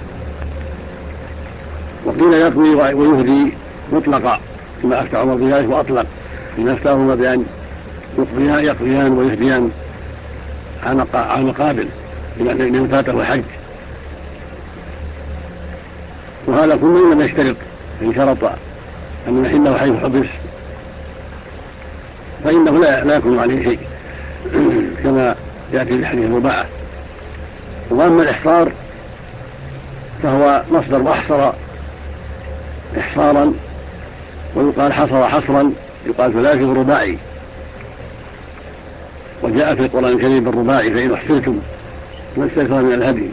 وقيل يقضي ويهدي مطلقا كما أفتى عمر بذلك، وأطلق إن أفتاهما بأن يقضيان ويهديان عن مقابل لمن فاته الحج. وهذا كله لم يشترط، إن شرط أن يحله حيث حبس فإنه لا يكون عليه شيء كما يأتي في حديث الرباعة. وأما الإحصار فهو مصدر أحصر إحصارا، ويقال حصر حصرا، يقال ثلاثي ورباعي، وجاء في القرآن الكريم بالرباعي فإن أحصرتم ما استيسر من الهدي.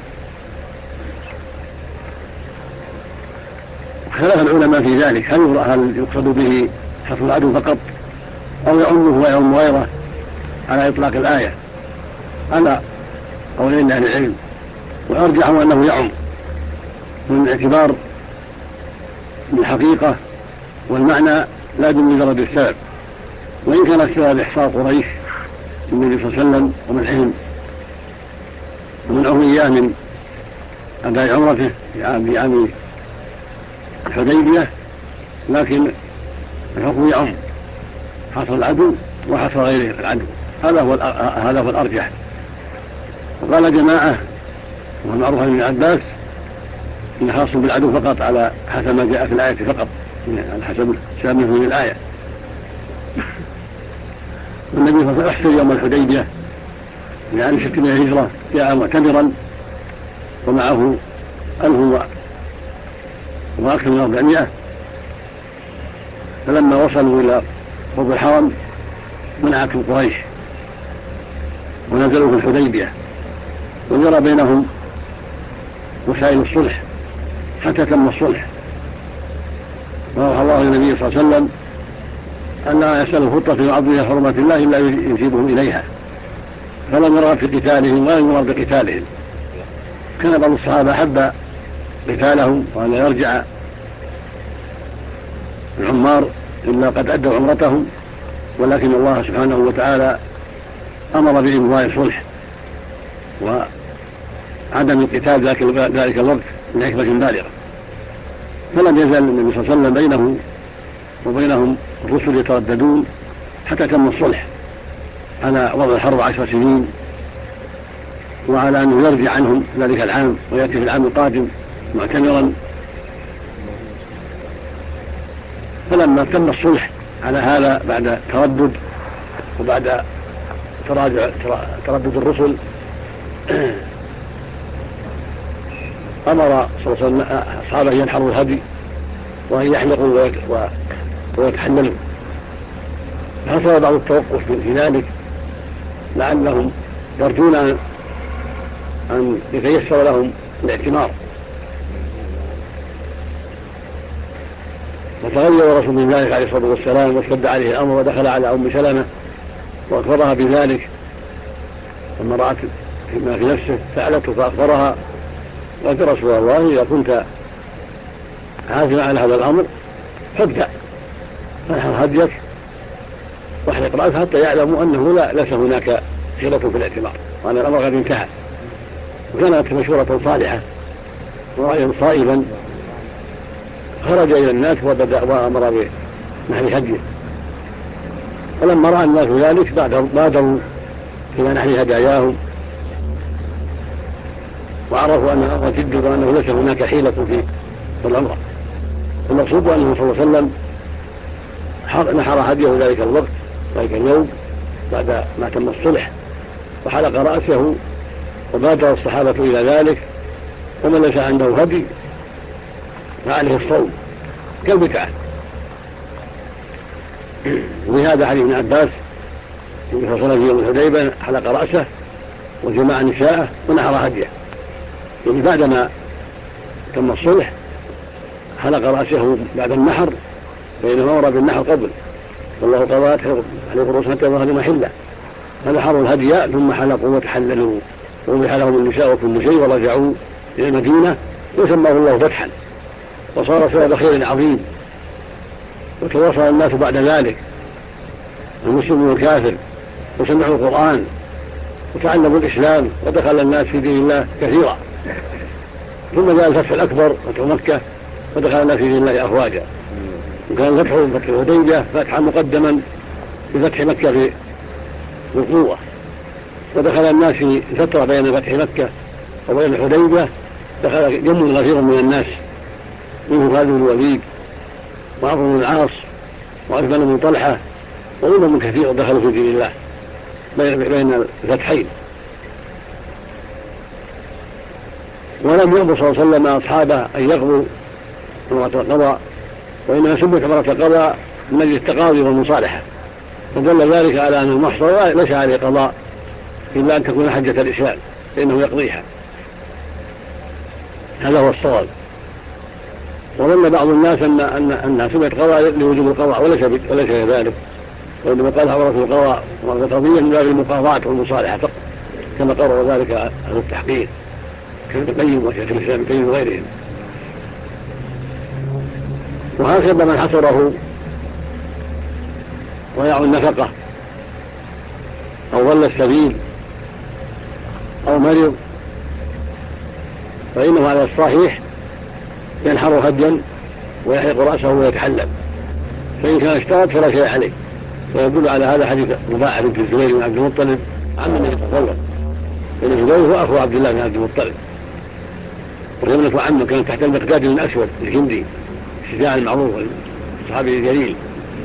اختلف العلماء في ذلك، هل يقصد به حصر العدو فقط أو يعمه ويعم غيره على إطلاق الآية؟ على قولين أهل العلم، وأرجح أنه يعم من اعتبار الحقيقة والمعنى لا بمجرد السبب. وإن كان السبب إحصار قريش النبي صلى الله عليه وسلم ومنعهم إياه من أداء عمرته في عام الحديبية، لكن الحكم يعم حصر العدو وحصر غير العدو، هذا هو الأرجح. وقال جماعة وهو معروف عن ابن عباس إن خاص بالعدو فقط على حسب ما جاء في الآية فقط، على حسب سامه من الآية. والنبي صلى الله عليه وسلم أحسن يوم الحديبية يعني 600 هجرة، جاء معتمرا ومعه 1000 وأكثر من 400. فلما وصلوا إلى قرب الحرم منعتهم قريش ونزلوا في الحديبية، وجرى بينهم وسائل الصلح حتى تم الصلح. وأوحى الله للنبي صلى الله عليه وسلم أن لا يسأل خطة في عرضها حرمات الله إلا يجيبهم إليها، فلم يرغب في قتالهم ولم يرغب بقتالهم. كان بعض الصحابة أحب قتالهم وأن يرجع العمار إلا قد أدوا عمرتهم، ولكن الله سبحانه وتعالى أمر بإمضاء الصلح وعدم القتال ذلك الوقت من حكمة بالغة. فلم يزل النبي صلى الله عليه وسلم بينه وبينهم الرسل يترددون حتى تم الصلح على وضع الحرب 10 سنين، وعلى أنه يرجع عنهم ذلك العام ويأتي في العام القادم معتمرا. فلما تم الصلح على هذا بعد تردد وبعد تردد الرسل، أمر صلى الله عليه وسلم أصحابه ينحروا الهدي وأن يحلقوا ويتحللوا. حصل بعض التوقف في ذلك لعلهم يرجون أن يتيسر لهم الاعتمار. فتغير رسول من ذلك عليه الصلاة والسلام واشتد عليه الأمر، ودخل على أم سلمة وأخبرها بذلك. لما رأت ما في نفسه فعلته فأخبرها، قالت رسول الله إذا كنت عازما على هذا الأمر فابدأ فانحر هديك واحلق رأسه حتى يعلموا أنه ليس هناك حيلة في الاعتبار وأن الأمر قد انتهى. وكانت مشورة صالحة ورأيا صائبا، خرج إلى الناس وبدأ وأمر بنحر هديه. فلما رأى الناس ذلك بادروا إلى نحر هداياهم وعرفوا أن الأمر جد وأنه ليس هناك حيلة في العمرة. المقصود أنه صلى الله عليه وسلم نحر هديه ذلك الوقت ذلك اليوم بعد ما تم الصلح وحلق رأسه، وبادر الصحابة إلى ذلك، ومن ليس عنده هدي فعليه الصوم كالبدعة. وبهذا حديث ابن عباس في صلاة يوم الحديبية حلق رأسه وجمع نساءه ونحر هديه، يعني بعدما تم الصلح حلق رأسه بعد النحر، بينما أمر بالنحر قبل، والله قضى حلق الرؤوس حتى يظهر محله، فنحروا الهدي ثم حلقوا وتحللوا، وذبح لهم النساء وكل شيء، ورجعوا إلى المدينة، وسماه الله فتحا، وصار سبب خير عظيم. وتواصل الناس بعد ذلك المسلم والكافر، وسمعوا القرآن وتعلموا الإسلام، ودخل الناس في دين الله كثيرا. ثم جاء الفتح الأكبر فتح مكة، ودخل الناس في دين الله أفواجا، وكان فتح الحديبية فتحا مقدما بفتح مكة في القوة، ودخل الناس في فترة بين فتح مكة وبين الحديبية دخل جم غفير من الناس، منه خالد بن الوليد وعمرو بن العاص وعثمان بن طلحة وأمم كثير دخلوا في دين الله بين الفتحين. ولم يأمر صلى الله عليه وسلم أصحابه أن يقضوا عمرة القضاء، وإنما سمت عمرة القضاء من أجل التقاضي والمصالحة، فدل ذلك على أن المحصر ليس عليه قضاء إلا أن تكون حجة الإسلام فإنه يقضيها. هذا هو الصواب. وظن بعض الناس أنها سمت قضاء لوجوب القضاء، وليس كذلك، وإنما قال عمرة القضاء وعمرة القضية من باب المقاضاة والمصالحة فقط، كما قرر ذلك أهل التحقيق كابن القيم وشيخ الإسلام ابن تيمية وغيرهم. وهكذا من حصره ضياع النفقة أو ضل السبيل أو مرض، فإنه على الصحيح ينحر هديا ويحلق رأسه ويتحلل، فإن كان اشترط فلا شيء عليه. ويدل على هذا حديث رباعة بنت الزبير بن عبد المطلب عم النبي صلى الله عليه وسلم، لأن الزبير هو أخو عبد الله بن عبد المطلب، وهي ابنة عمه كانت تحت المقداد بن الأسود الهندي الشجاع المعروف الصحابي الجليل.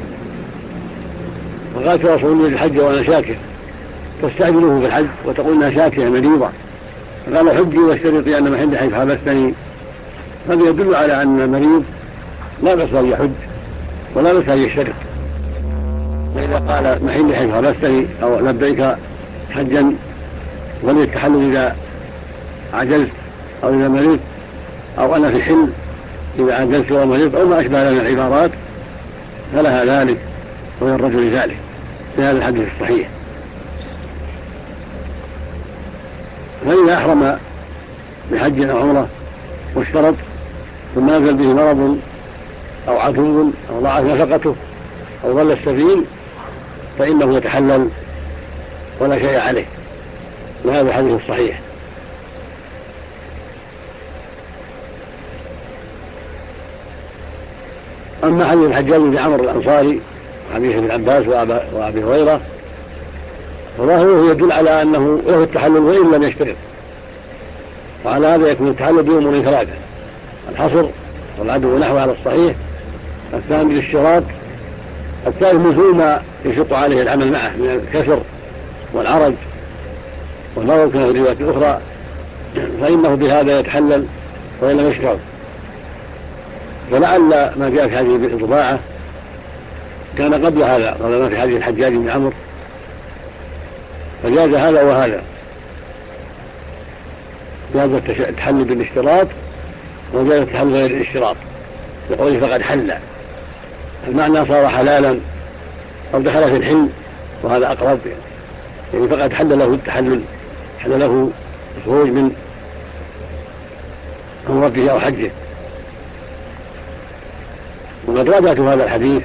فقالت رسول الله الحج وأنا شاكر، تستعجله في الحج وتقول انها شاكره مريضه، فقال حجي واشترطي ان محل حيث حبستني. هذا يدل على ان المريض لا بأس ان يحج ولا بأس ان يشترط، فاذا قال محل حيث حبستني او لبيك حجا وللتحلل اذا عجزت او اذا مريض، او انا في الحل اذا عجزت ومريض او ما اشبه من العبارات، فلها ذلك وللرجل ذلك في هذا الحديث الصحيح. فإذا أحرم بحج أو عمرة واشترط ثم نزل به مرض أو عدو أو ضاعت نفقته أو ضل السبيل فإنه يتحلل ولا شيء عليه، وهذا الحديث الصحيح. أما حديث الحجاج بن عمرو الأنصاري وحديث ابن عباس وأبي هريرة فظاهره يدل على أنه له التحلل وإن لم يشترط، وعلى هذا يكون التحلل بأمور ثلاثة: الحصر والعدو نحو على الصحيح، الثاني بالاشتراط، الثالث نزول ما يشق عليه العمل معه من الكسر والعرج والمرض كما في الروايات الأخرى، فإنه بهذا يتحلل وإن لم يشترط. فلعل ما جاء في هذه الرباعة كان قبل هذا، قبل ما في حديث الحجاج بن عمرو، فجاز هذا وهذا، جاز التحلل بالاشتراط وجاز التحلل غير الاشتراط، بقوله فقد حل، المعنى صار حلالا أو دخل في الحل، وهذا أقرب، يعني فقد حل له التحلل، حل له الخروج من عمرته أو حجه. وقد راجعت هذا الحديث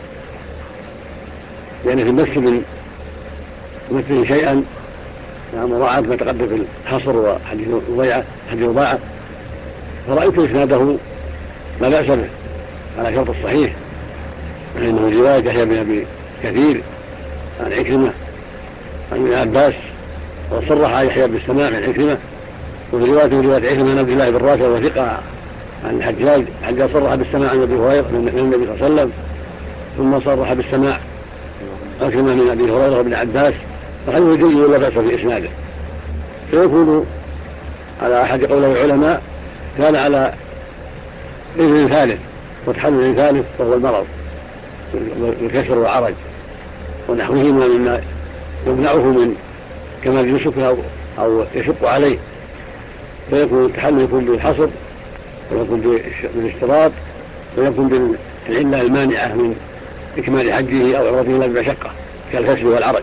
يعني في المس مثل شيئا مراعاة ما تقدم في الحصر وحديث الضيعة، فرأيت إسناده لا بأس به على شرط الصحيح، لأنه رواية يحيى بن أبي كثير عن عكرمة عن ابن عباس، وصرح يحيى بالسماع عن عكرمة، وفي رواية عكرمة عن عبد الله بن رافع وثقة عن الحجاج صرح بالسماع عن أبي هريرة من النبي صلى الله عليه وسلم، ثم صرح بالسماع عكرمة من أبي هريرة وابن عباس الحديث جيد ولا بأس في إسناده، فيكون على أحد قوله العلماء كان على إذن ثالث وتحلل ثالث وهو المرض والكسر والعرج ونحوهما مما يمنعه من كمال يوسف أو يشق عليه، فيكون التحلل يكون بالحصر ويكون بالاشتراط ويكون بالعلة المانعة من إكمال حجه أو عمرته إلا بمشقة كالكسر والعرج.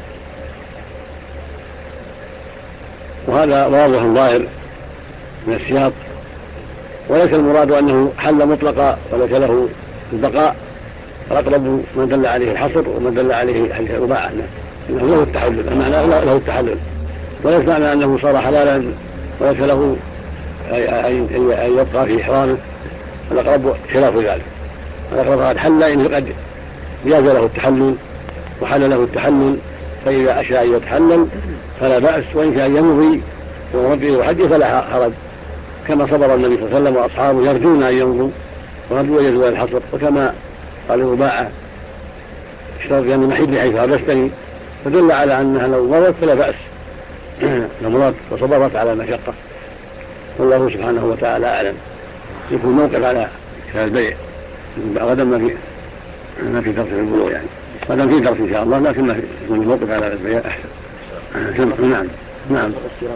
وهذا واضح ظاهر من السياق، وليس المراد أنه حل مطلقا وليس له البقاء، الأقرب ما دل عليه الحصر وما دل عليه حديث الرباعة أنه له التحلل، المعنى له التحلل، وليس معنى أنه صار حلالا وليس له أن يبقى في إحرامه، الأقرب خلاف ذلك، الأقرب قد حل إنه قد جاز له التحلل وحل له التحلل، فإذا أشاء أن يتحلل فلا بأس، وإن كان يمضي وربه وحجه فلا حرج، كما صبر النبي صلى الله عليه وسلم وأصحابه يرجون أن يمضوا وربوا وجدوا الحصر، وكما قال رباعة اشترط أن محل حيث هبستني، فدل على أنها لو مرضت فلا بأس لمرضت وصبرت على المشقة، والله سبحانه وتعالى أعلم. يكون موقف على البيع غدا ما في درس في البلوغ، يعني غدا في درس إن شاء الله، لكن ما يكون الموقف على البيع أحسن. نعم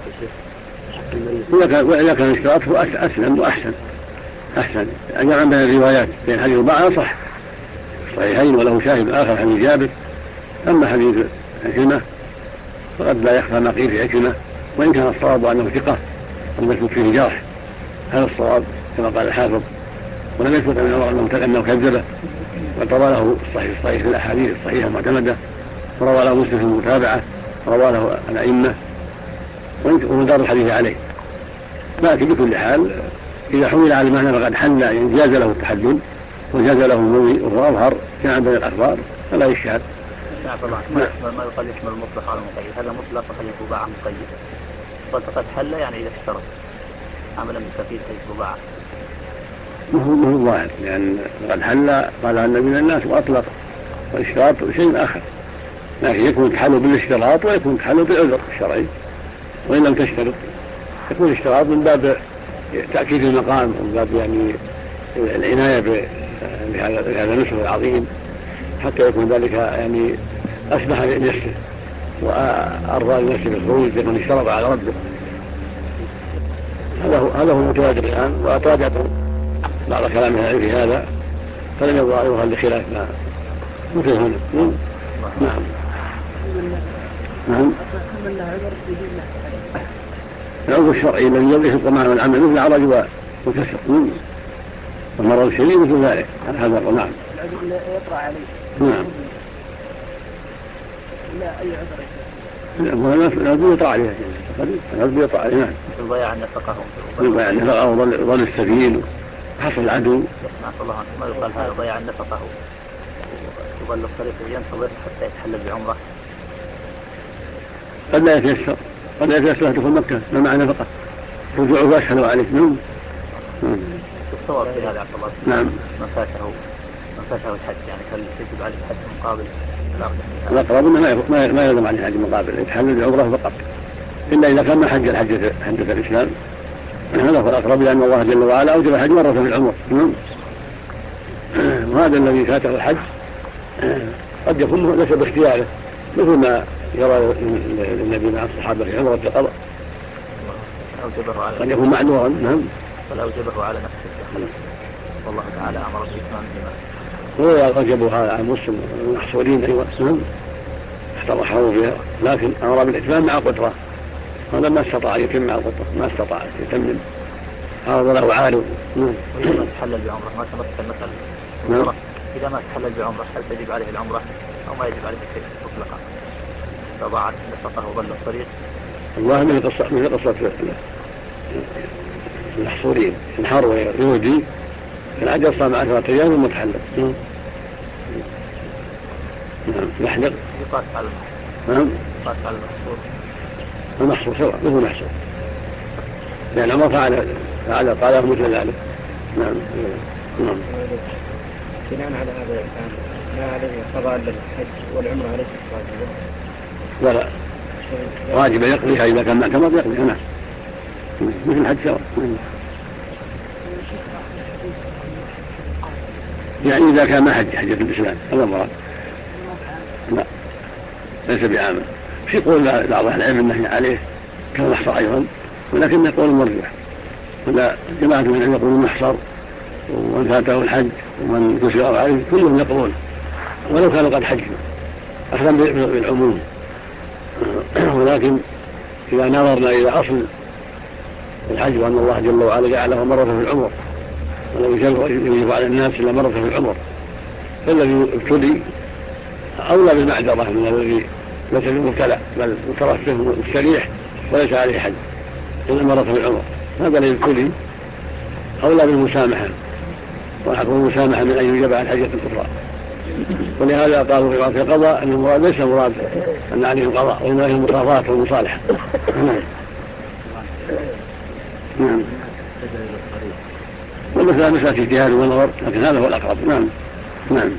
وإذا كان الاشتراط هو أسلم وأحسن أجمع بين الروايات بين حديث بعض صح صحيحين وله شاهد آخر حديث جابر. أما حديث عكرمة فقد لا يخفى ما قيل في عكرمة، وإن كان الصواب أنه ثقة ولم يثبت فيه جرح، هذا الصواب كما قال الحافظ، ولم يثبت من عمر أنه كذبه، وروى له الصحيح في الأحاديث الصحيحة المعتمدة، وروى له مسلم في المتابعة، وروى له الأئمة، ومدار الحديث عليه. لكن بكل حال إذا حمل على المعنى فقد حل يعني جاز له التحلل وجاز له المضي وهو أظهر كان بين الأخبار فلا يشهد. ما يقال يشمل المطلق على المقيد، هذا مطلق وحديث رباعة مقيد، فقد حل يعني إذا اشترط عملا بالتفيد حديث رباعة مو الظاهر، لأن قد حل قال النبي من الناس وأطلق، والاشتراط شيء آخر، لكن يكون التحلل بالاشتراط ويكون التحلل بالعذر الشرعي، وإن لم تشترط يكون الاشتراط من باب تأكيد المقام ومن باب يعني العناية بهذا النسك العظيم، حتى يكون ذلك يعني أسمح لنفسه وأرضى لنفسه بالخروج يكون اشترط على ربه. هذا هو المتواجد الآن، وأتراجعت بعض كلامها في هذا فلم يظاهرها لخلاف ما مثل هنا. نعم العذر الشرعي الذي يلحق معه العمل مثل العرج والكسر والمرض الشديد مثل ذلك هذا. نعم العذر لا يطرأ عليه. نعم لا أي عذر العذر يطرأ عليه، العذر يطرأ عليه. نعم مثل ضياع النفقة وظل السبيل وحصل العدو. ما يقال هذا ضياع النفقة وظل الطريق ينتظر حتى يتحلل بعمره، قد لا يتيسر تدخل مكة ما معنى نفقة رجوعه أسهل عليك. الصواب في هذا عبد الله. نعم من فاته الحج يعني هل يجب عليه الحج مقابل الأقرب ما يلزم عليه حج مقابل، يتحلل بعمره فقط، إلا إذا كان ما حج حجة الإسلام، هذا هو الأقرب، لأن الله جل وعلا أوجب الحج مرة في العمر. وهذا الذي فاته الحج قد يكون ليس باختياره، مثل ما يرى النبي مع الصحابة في عمرة القضاء قد يكون معذورا. نعم فالأوجبه على نفسه والله تعالى أمر بإتمامهما، هو أوجبها على المسلم المحصورين أيضا احترحوا فيها، لكن أمر بالإتمام مع قدرة، هذا ما استطاع يتم مع قدرة، ما استطاع يتمم هذا له عارض. وإذا ما تحلل بعمره ما تمسك المسألة إذا ما تحلل بعمره هل تجب عليه العمرة أو ما يجب عليه شيء مطلقا؟ فضاعت نفقه وظل الطريق. الله من قصة المحصورين انحر ويهودي العجل صام 10 أيام ومتحلل. نحلق يقاس على المحصور سواء مثل محصور، لأن ما فعل قاله مثل ذلك. نعم بناء على هذا ما عليه قضاء للحج والعمرة عليه الصلاة ولا واجب يقضيها إذا كان معتمر يقضيها. نعم مثل الحج سواء. يعني إذا كان ما حج حجة الإسلام هذا مراد. لا ليس بعامل. في قول بعض أهل العلم النهي عليه كالمحصر أيضا، ولكن يقول مرجح. ولا جماعة من العلم يقولون محصر، ومن فاته الحج ومن كسر عليه كلهم يقولون ولو كانوا قد حجوا أخذا بالعموم. ولكن إذا نظرنا إلى أصل الحج وأن الله جل وعلا جعله مرة في العمر ولم يجب على الناس إلا مرة في العمر، فالذي ابتلي أولى بالمعذرة من الذي ليس بالمبتلى بل مترفه مستريح وليس عليه حج إلا مرة في العمر. هذا الذي ابتلي أولى بالمسامحة، وحكم المسامحة من أن يجب على الحجة الأخرى. ولهذا قالوا في القضاء أن المراد ليس مراد أن عليه القضاء وإنما هي المصافات والمصالحة. نعم. والمسألة مسألة اجتهاد ونظر، لكن هذا هو الأقرب. نعم. نعم.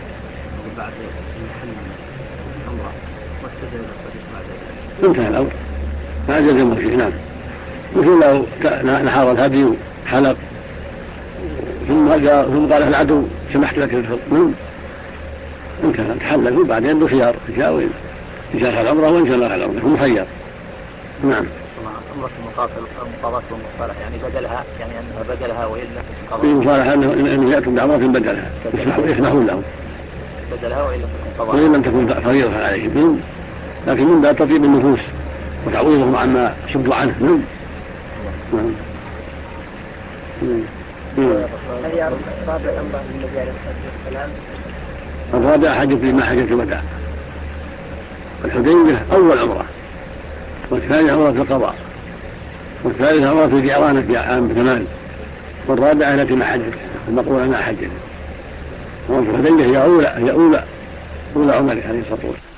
انتهى الأمر ما جزم فيه. نعم. مثل لو نحر الهدي حلق ثم قال العدو سمحت لك الفضل، انتهى تحلل وبعدين بخيار إن شاء دخل العمرة وإن شاء الله دخل العمرة هو مخير. نعم. عمرة المقاضاة والمصالحة يعني بدلها، يعني أنها بدلها وإن لم تكن قضاء. المصالحة أنه يأتون بعمرة بدلها يسمحون لهم بدلها وإن لم تكن قضاء وإن لم تكن فريضة عليهم، لكن من باب تطيب النفوس وتعويضهم عما صدوا عنه. نعم. الرابع حجة ما حجة الوداع. الحديبية أول عمرة، والثانية عمرة القضاء، والثالثة عمرة الجعرانة في عام 8، والرابعة التي ما حجت المقولة ما حجت. الحديبية هي أولى عمر عليه الصلاة والسلام.